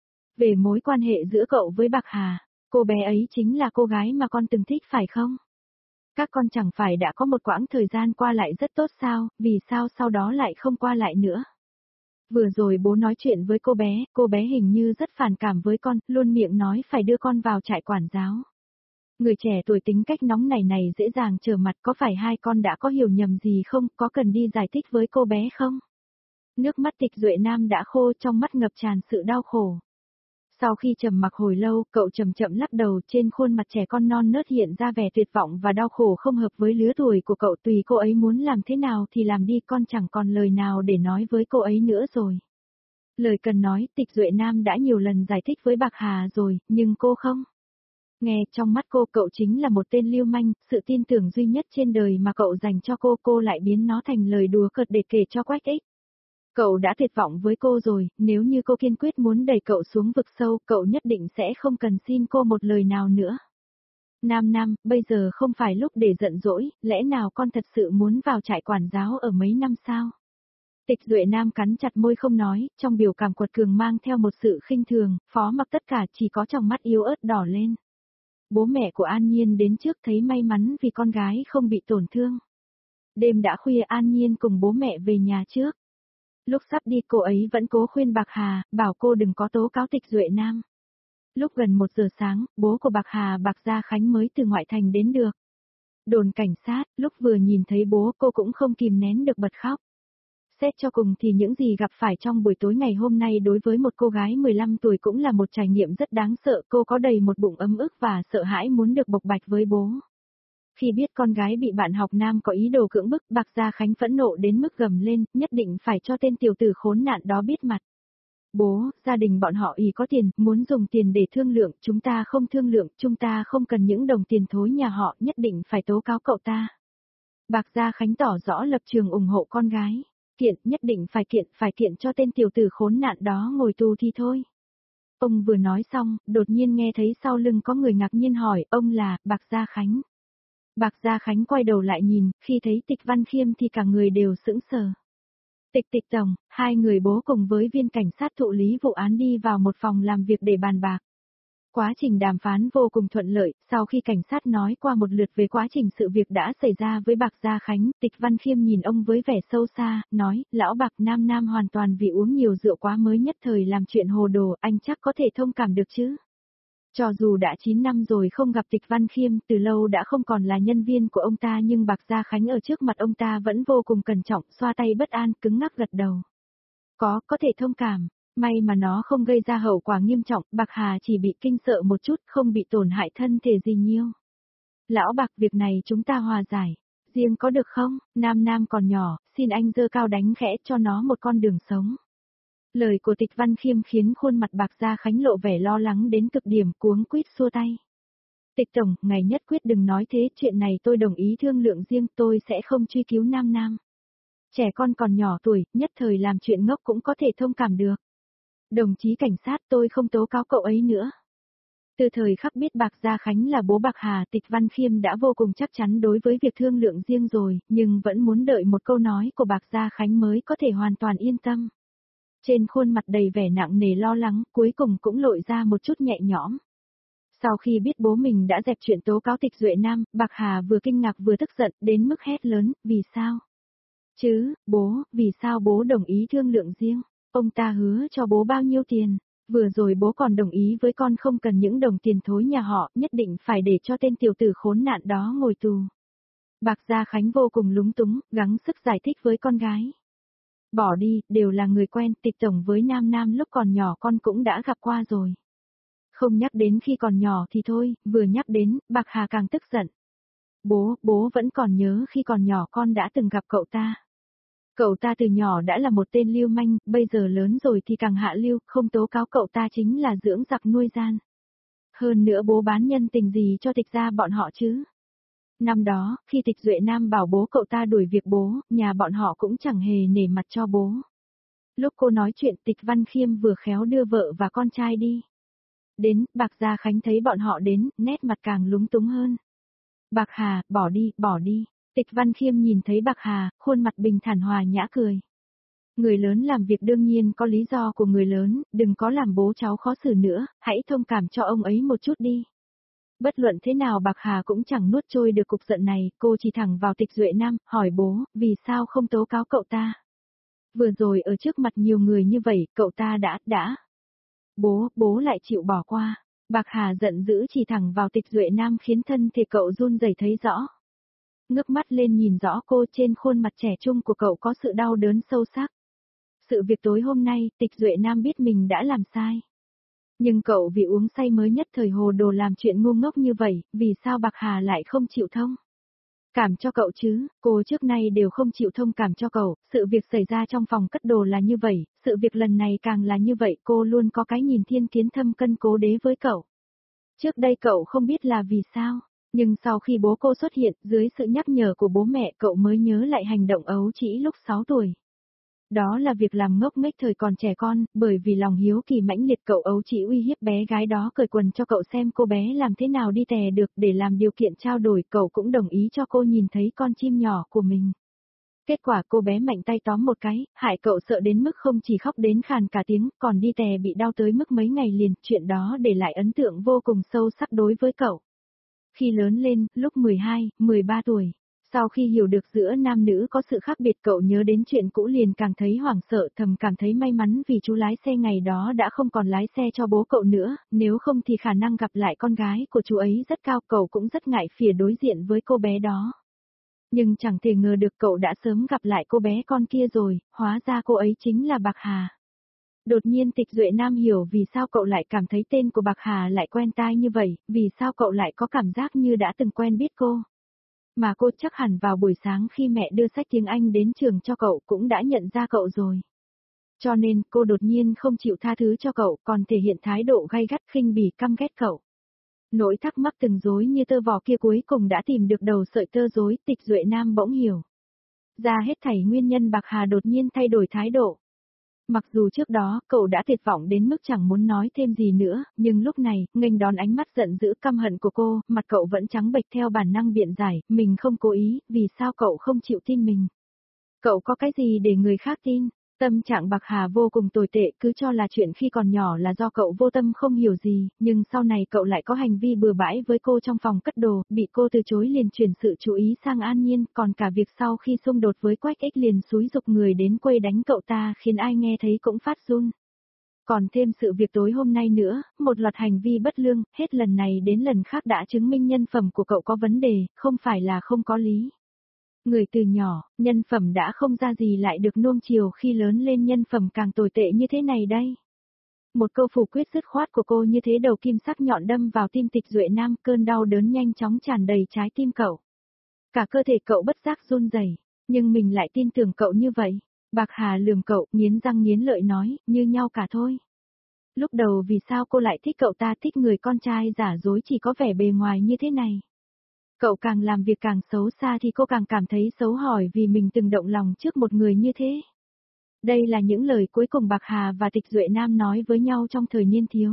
Về mối quan hệ giữa cậu với Bạc Hà, cô bé ấy chính là cô gái mà con từng thích phải không? Các con chẳng phải đã có một quãng thời gian qua lại rất tốt sao, vì sao sau đó lại không qua lại nữa? Vừa rồi bố nói chuyện với cô bé hình như rất phản cảm với con, luôn miệng nói phải đưa con vào trại quản giáo. Người trẻ tuổi tính cách nóng này dễ dàng trở mặt, có phải hai con đã có hiểu nhầm gì không, có cần đi giải thích với cô bé không? Nước mắt Tịch Duệ Nam đã khô, trong mắt ngập tràn sự đau khổ. Sau khi trầm mặc hồi lâu, cậu chậm chậm lắc đầu, trên khuôn mặt trẻ con non nớt hiện ra vẻ tuyệt vọng và đau khổ không hợp với lứa tuổi của cậu, tùy cô ấy muốn làm thế nào thì làm đi, con chẳng còn lời nào để nói với cô ấy nữa rồi. Lời cần nói, Tịch Duệ Nam đã nhiều lần giải thích với Bạc Hà rồi, nhưng cô không. Nghe, trong mắt cô cậu chính là một tên lưu manh, sự tin tưởng duy nhất trên đời mà cậu dành cho cô lại biến nó thành lời đùa cợt để kể cho Quách Ích. Cậu đã tuyệt vọng với cô rồi, nếu như cô kiên quyết muốn đẩy cậu xuống vực sâu, cậu nhất định sẽ không cần xin cô một lời nào nữa. Nam, bây giờ không phải lúc để giận dỗi, lẽ nào con thật sự muốn vào trại quản giáo ở mấy năm sao? Tịch Duệ Nam cắn chặt môi không nói, trong biểu cảm quật cường mang theo một sự khinh thường, phó mặc tất cả chỉ có trong mắt yếu ớt đỏ lên. Bố mẹ của An Nhiên đến trước thấy may mắn vì con gái không bị tổn thương. Đêm đã khuya An Nhiên cùng bố mẹ về nhà trước. Lúc sắp đi cô ấy vẫn cố khuyên Bạc Hà, bảo cô đừng có tố cáo Tịch Duệ Nam. Lúc gần 1 giờ sáng, bố của Bạc Hà Bạc Gia Khánh mới từ ngoại thành đến được. Đồn cảnh sát, lúc vừa nhìn thấy bố cô cũng không kìm nén được bật khóc. Xét cho cùng thì những gì gặp phải trong buổi tối ngày hôm nay đối với một cô gái 15 tuổi cũng là một trải nghiệm rất đáng sợ, cô có đầy một bụng ấm ức và sợ hãi muốn được bộc bạch với bố. Khi biết con gái bị bạn học nam có ý đồ cưỡng bức, Bạc Gia Khánh phẫn nộ đến mức gầm lên, nhất định phải cho tên tiểu tử khốn nạn đó biết mặt. Bố, gia đình bọn họ ý có tiền, muốn dùng tiền để thương lượng, chúng ta không thương lượng, chúng ta không cần những đồng tiền thối nhà họ, nhất định phải tố cáo cậu ta. Bạc Gia Khánh tỏ rõ lập trường ủng hộ con gái. Kiện, nhất định phải kiện cho tên tiểu tử khốn nạn đó ngồi tù thì thôi. Ông vừa nói xong, đột nhiên nghe thấy sau lưng có người ngạc nhiên hỏi, ông là, Bạc Gia Khánh. Bạc Gia Khánh quay đầu lại nhìn, khi thấy Tịch Văn Khiêm thì cả người đều sững sờ. Tịch tổng, hai người bố cùng với viên cảnh sát thụ lý vụ án đi vào một phòng làm việc để bàn bạc. Quá trình đàm phán vô cùng thuận lợi, sau khi cảnh sát nói qua một lượt về quá trình sự việc đã xảy ra với Bạc Gia Khánh, Tịch Văn Khiêm nhìn ông với vẻ sâu xa, nói, lão Bạc Nam hoàn toàn vì uống nhiều rượu quá mới nhất thời làm chuyện hồ đồ, anh chắc có thể thông cảm được chứ. Cho dù đã 9 năm rồi không gặp Tịch Văn Khiêm, từ lâu đã không còn là nhân viên của ông ta nhưng Bạc Gia Khánh ở trước mặt ông ta vẫn vô cùng cẩn trọng, xoa tay bất an, cứng ngắc gật đầu. Có thể thông cảm. May mà nó không gây ra hậu quả nghiêm trọng, Bạc Hà chỉ bị kinh sợ một chút, không bị tổn hại thân thể gì nhiều. Lão Bạc, việc này chúng ta hòa giải. Riêng có được không? Nam còn nhỏ, xin anh giơ cao đánh khẽ cho nó một con đường sống. Lời của Tịch Văn Khiêm khiến khuôn mặt Bạc Gia Khánh lộ vẻ lo lắng đến cực điểm, cuống quýt xua tay. Tịch tổng, ngài nhất quyết đừng nói thế, chuyện này tôi đồng ý thương lượng riêng, tôi sẽ không truy cứu Nam. Trẻ con còn nhỏ tuổi, nhất thời làm chuyện ngốc cũng có thể thông cảm được. Đồng chí cảnh sát, tôi không tố cáo cậu ấy nữa. Từ thời khắc biết Bạc Gia Khánh là bố Bạc Hà, Tịch Văn Khiêm đã vô cùng chắc chắn đối với việc thương lượng riêng rồi, nhưng vẫn muốn đợi một câu nói của Bạc Gia Khánh mới có thể hoàn toàn yên tâm. Trên khuôn mặt đầy vẻ nặng nề lo lắng, cuối cùng cũng lộ ra một chút nhẹ nhõm. Sau khi biết bố mình đã dẹp chuyện tố cáo Tịch Duệ Nam, Bạc Hà vừa kinh ngạc vừa tức giận, đến mức hét lớn, vì sao? Chứ, bố, vì sao bố đồng ý thương lượng riêng? Ông ta hứa cho bố bao nhiêu tiền? Vừa rồi bố còn đồng ý với con không cần những đồng tiền thối nhà họ, nhất định phải để cho tên tiểu tử khốn nạn đó ngồi tù. Bạc Gia Khánh vô cùng lúng túng, gắng sức giải thích với con gái. Bỏ đi, đều là người quen, Tịch tổng với Nam Nam lúc còn nhỏ con cũng đã gặp qua rồi. Không nhắc đến khi còn nhỏ thì thôi, vừa nhắc đến, Bạc Hà càng tức giận. Bố vẫn còn nhớ khi còn nhỏ con đã từng gặp cậu ta. Cậu ta từ nhỏ đã là một tên lưu manh, bây giờ lớn rồi thì càng hạ lưu, không tố cáo cậu ta chính là dưỡng giặc nuôi gian. Hơn nữa bố bán nhân tình gì cho Tịch gia bọn họ chứ? Năm đó, khi Tịch Duệ Nam bảo bố cậu ta đuổi việc bố, nhà bọn họ cũng chẳng hề nể mặt cho bố. Lúc cô nói chuyện Tịch Văn Khiêm vừa khéo đưa vợ và con trai đi. Đến, Bạc Gia Khánh thấy bọn họ đến, nét mặt càng lúng túng hơn. Bạc Hà, bỏ đi, bỏ đi. Tịch Văn Khiêm nhìn thấy Bạc Hà, khuôn mặt bình thản hòa nhã cười. Người lớn làm việc đương nhiên có lý do của người lớn, đừng có làm bố cháu khó xử nữa, hãy thông cảm cho ông ấy một chút đi. Bất luận thế nào Bạc Hà cũng chẳng nuốt trôi được cục giận này, cô chỉ thẳng vào Tịch Duệ Nam, hỏi bố, vì sao không tố cáo cậu ta? Vừa rồi ở trước mặt nhiều người như vậy, cậu ta đã. Bố lại chịu bỏ qua. Bạc Hà giận dữ chỉ thẳng vào Tịch Duệ Nam khiến thân thể cậu run rẩy thấy rõ. Ngước mắt lên nhìn rõ cô, trên khuôn mặt trẻ trung của cậu có sự đau đớn sâu sắc. Sự việc tối hôm nay, Tịch Duệ Nam biết mình đã làm sai. Nhưng cậu vì uống say mới nhất thời hồ đồ làm chuyện ngu ngốc như vậy, vì sao Bạc Hà lại không chịu thông? Cảm cho cậu chứ, cô trước nay đều không chịu thông cảm cho cậu, sự việc xảy ra trong phòng cất đồ là như vậy, sự việc lần này càng là như vậy, cô luôn có cái nhìn thiên kiến thâm cân cố đế với cậu. Trước đây cậu không biết là vì sao, nhưng sau khi bố cô xuất hiện, dưới sự nhắc nhở của bố mẹ cậu mới nhớ lại hành động ấu trĩ lúc 6 tuổi. Đó là việc làm ngốc nghếch thời còn trẻ con, bởi vì lòng hiếu kỳ mãnh liệt cậu ấu trĩ uy hiếp bé gái đó cởi quần cho cậu xem cô bé làm thế nào đi tè được, để làm điều kiện trao đổi cậu cũng đồng ý cho cô nhìn thấy con chim nhỏ của mình. Kết quả cô bé mạnh tay tóm một cái, hại cậu sợ đến mức không chỉ khóc đến khàn cả tiếng, còn đi tè bị đau tới mức mấy ngày liền, chuyện đó để lại ấn tượng vô cùng sâu sắc đối với cậu. Khi lớn lên, lúc 12, 13 tuổi, sau khi hiểu được giữa nam nữ có sự khác biệt cậu nhớ đến chuyện cũ liền càng thấy hoảng sợ, thầm cảm thấy may mắn vì chú lái xe ngày đó đã không còn lái xe cho bố cậu nữa, nếu không thì khả năng gặp lại con gái của chú ấy rất cao, cậu cũng rất ngại phìa đối diện với cô bé đó. Nhưng chẳng thể ngờ được cậu đã sớm gặp lại cô bé con kia rồi, hóa ra cô ấy chính là Bạc Hà. Đột nhiên Tịch Duệ Nam hiểu vì sao cậu lại cảm thấy tên của Bạc Hà lại quen tai như vậy, vì sao cậu lại có cảm giác như đã từng quen biết cô. Mà cô chắc hẳn vào buổi sáng khi mẹ đưa sách tiếng Anh đến trường cho cậu cũng đã nhận ra cậu rồi. Cho nên cô đột nhiên không chịu tha thứ cho cậu, còn thể hiện thái độ gay gắt khinh bỉ căm ghét cậu. Nỗi thắc mắc từng rối như tơ vò kia cuối cùng đã tìm được đầu sợi tơ rối, Tịch Duệ Nam bỗng hiểu. Ra hết thảy nguyên nhân Bạc Hà đột nhiên thay đổi thái độ. Mặc dù trước đó, cậu đã tuyệt vọng đến mức chẳng muốn nói thêm gì nữa, nhưng lúc này, nghênh đón ánh mắt giận dữ căm hận của cô, mặt cậu vẫn trắng bệch theo bản năng biện giải, mình không cố ý, vì sao cậu không chịu tin mình? Cậu có cái gì để người khác tin? Tâm trạng Bạc Hà vô cùng tồi tệ, cứ cho là chuyện khi còn nhỏ là do cậu vô tâm không hiểu gì, nhưng sau này cậu lại có hành vi bừa bãi với cô trong phòng cất đồ, bị cô từ chối liền chuyển sự chú ý sang An Nhiên, còn cả việc sau khi xung đột với Quách Ích liền xúi giục người đến quây đánh cậu ta khiến ai nghe thấy cũng phát run. Còn thêm sự việc tối hôm nay nữa, một loạt hành vi bất lương, hết lần này đến lần khác đã chứng minh nhân phẩm của cậu có vấn đề, không phải là không có lý. Người từ nhỏ, nhân phẩm đã không ra gì lại được nuông chiều khi lớn lên nhân phẩm càng tồi tệ như thế này đây. Một câu phủ quyết dứt khoát của cô như thế đầu kim sắc nhọn đâm vào tim Tịch Duệ Nam, cơn đau đớn nhanh chóng tràn đầy trái tim cậu. Cả cơ thể cậu bất giác run rẩy, nhưng mình lại tin tưởng cậu như vậy. Bạc Hà lườm cậu, nghiến răng nghiến lợi nói, như nhau cả thôi. Lúc đầu vì sao cô lại thích cậu ta, thích người con trai giả dối chỉ có vẻ bề ngoài như thế này? Cậu càng làm việc càng xấu xa thì cô càng cảm thấy xấu hổ vì mình từng động lòng trước một người như thế. Đây là những lời cuối cùng Bạc Hà và Tịch Duệ Nam nói với nhau trong thời niên thiếu.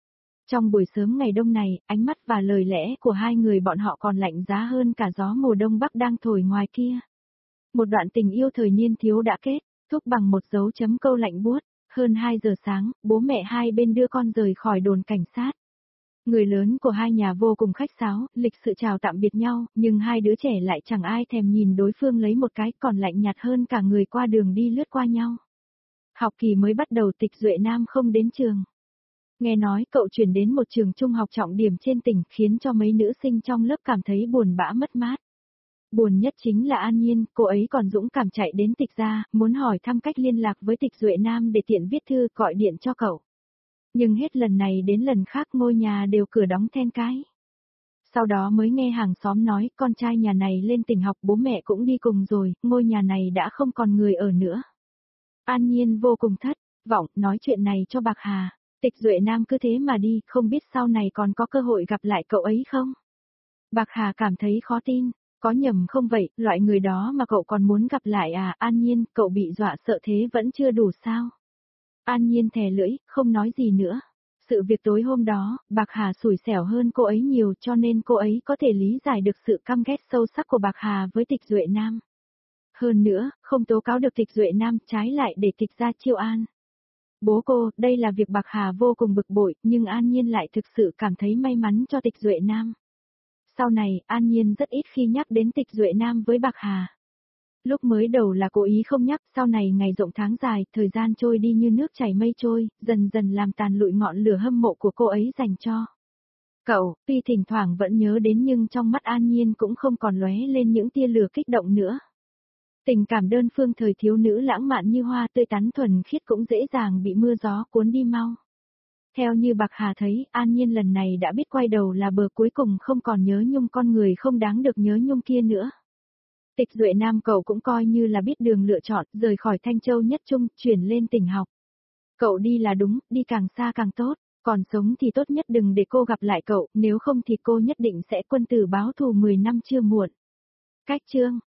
Trong buổi sớm ngày đông này, ánh mắt và lời lẽ của hai người bọn họ còn lạnh giá hơn cả gió mùa đông bắc đang thổi ngoài kia. Một đoạn tình yêu thời niên thiếu đã kết, thúc bằng một dấu chấm câu lạnh buốt. Hơn 2 giờ sáng, bố mẹ hai bên đưa con rời khỏi đồn cảnh sát. Người lớn của hai nhà vô cùng khách sáo, lịch sự chào tạm biệt nhau, nhưng hai đứa trẻ lại chẳng ai thèm nhìn đối phương lấy một cái, còn lạnh nhạt hơn cả người qua đường đi lướt qua nhau. Học kỳ mới bắt đầu, Tịch Duệ Nam không đến trường. Nghe nói cậu chuyển đến một trường trung học trọng điểm trên tỉnh, khiến cho mấy nữ sinh trong lớp cảm thấy buồn bã mất mát. Buồn nhất chính là An Nhiên, cô ấy còn dũng cảm chạy đến Tịch gia, muốn hỏi thăm cách liên lạc với Tịch Duệ Nam để tiện viết thư gọi điện cho cậu. Nhưng hết lần này đến lần khác ngôi nhà đều cửa đóng then cái. Sau đó mới nghe hàng xóm nói con trai nhà này lên tỉnh học, bố mẹ cũng đi cùng rồi, ngôi nhà này đã không còn người ở nữa. An Nhiên vô cùng thất vọng, nói chuyện này cho Bạc Hà. Tịch Duệ Nam cứ thế mà đi, không biết sau này còn có cơ hội gặp lại cậu ấy không? Bạc Hà cảm thấy khó tin, có nhầm không vậy, loại người đó mà cậu còn muốn gặp lại à? An Nhiên, cậu bị dọa sợ thế vẫn chưa đủ sao? An Nhiên thè lưỡi, không nói gì nữa. Sự việc tối hôm đó, Bạc Hà xủi xẻo hơn cô ấy nhiều, cho nên cô ấy có thể lý giải được sự căm ghét sâu sắc của Bạc Hà với Tịch Duệ Nam. Hơn nữa, không tố cáo được Tịch Duệ Nam, trái lại để Tịch gia chiêu an. Bố cô, đây là việc Bạc Hà vô cùng bực bội, nhưng An Nhiên lại thực sự cảm thấy may mắn cho Tịch Duệ Nam. Sau này, An Nhiên rất ít khi nhắc đến Tịch Duệ Nam với Bạc Hà. Lúc mới đầu là cố ý không nhắc, sau này ngày rộng tháng dài, thời gian trôi đi như nước chảy mây trôi, dần dần làm tàn lụi ngọn lửa hâm mộ của cô ấy dành cho cậu. Tuy thỉnh thoảng vẫn nhớ đến nhưng trong mắt An Nhiên cũng không còn lóe lên những tia lửa kích động nữa. Tình cảm đơn phương thời thiếu nữ lãng mạn như hoa tươi tắn thuần khiết cũng dễ dàng bị mưa gió cuốn đi mau. Theo như Bạc Hà thấy, An Nhiên lần này đã biết quay đầu là bờ, cuối cùng không còn nhớ nhung con người không đáng được nhớ nhung kia nữa. Tịch Duệ Nam cậu cũng coi như là biết đường lựa chọn, rời khỏi Thanh Châu Nhất Trung, chuyển lên tỉnh học. Cậu đi là đúng, đi càng xa càng tốt, còn sống thì tốt nhất đừng để cô gặp lại cậu, nếu không thì cô nhất định sẽ quân tử báo thù 10 năm chưa muộn. Cách chương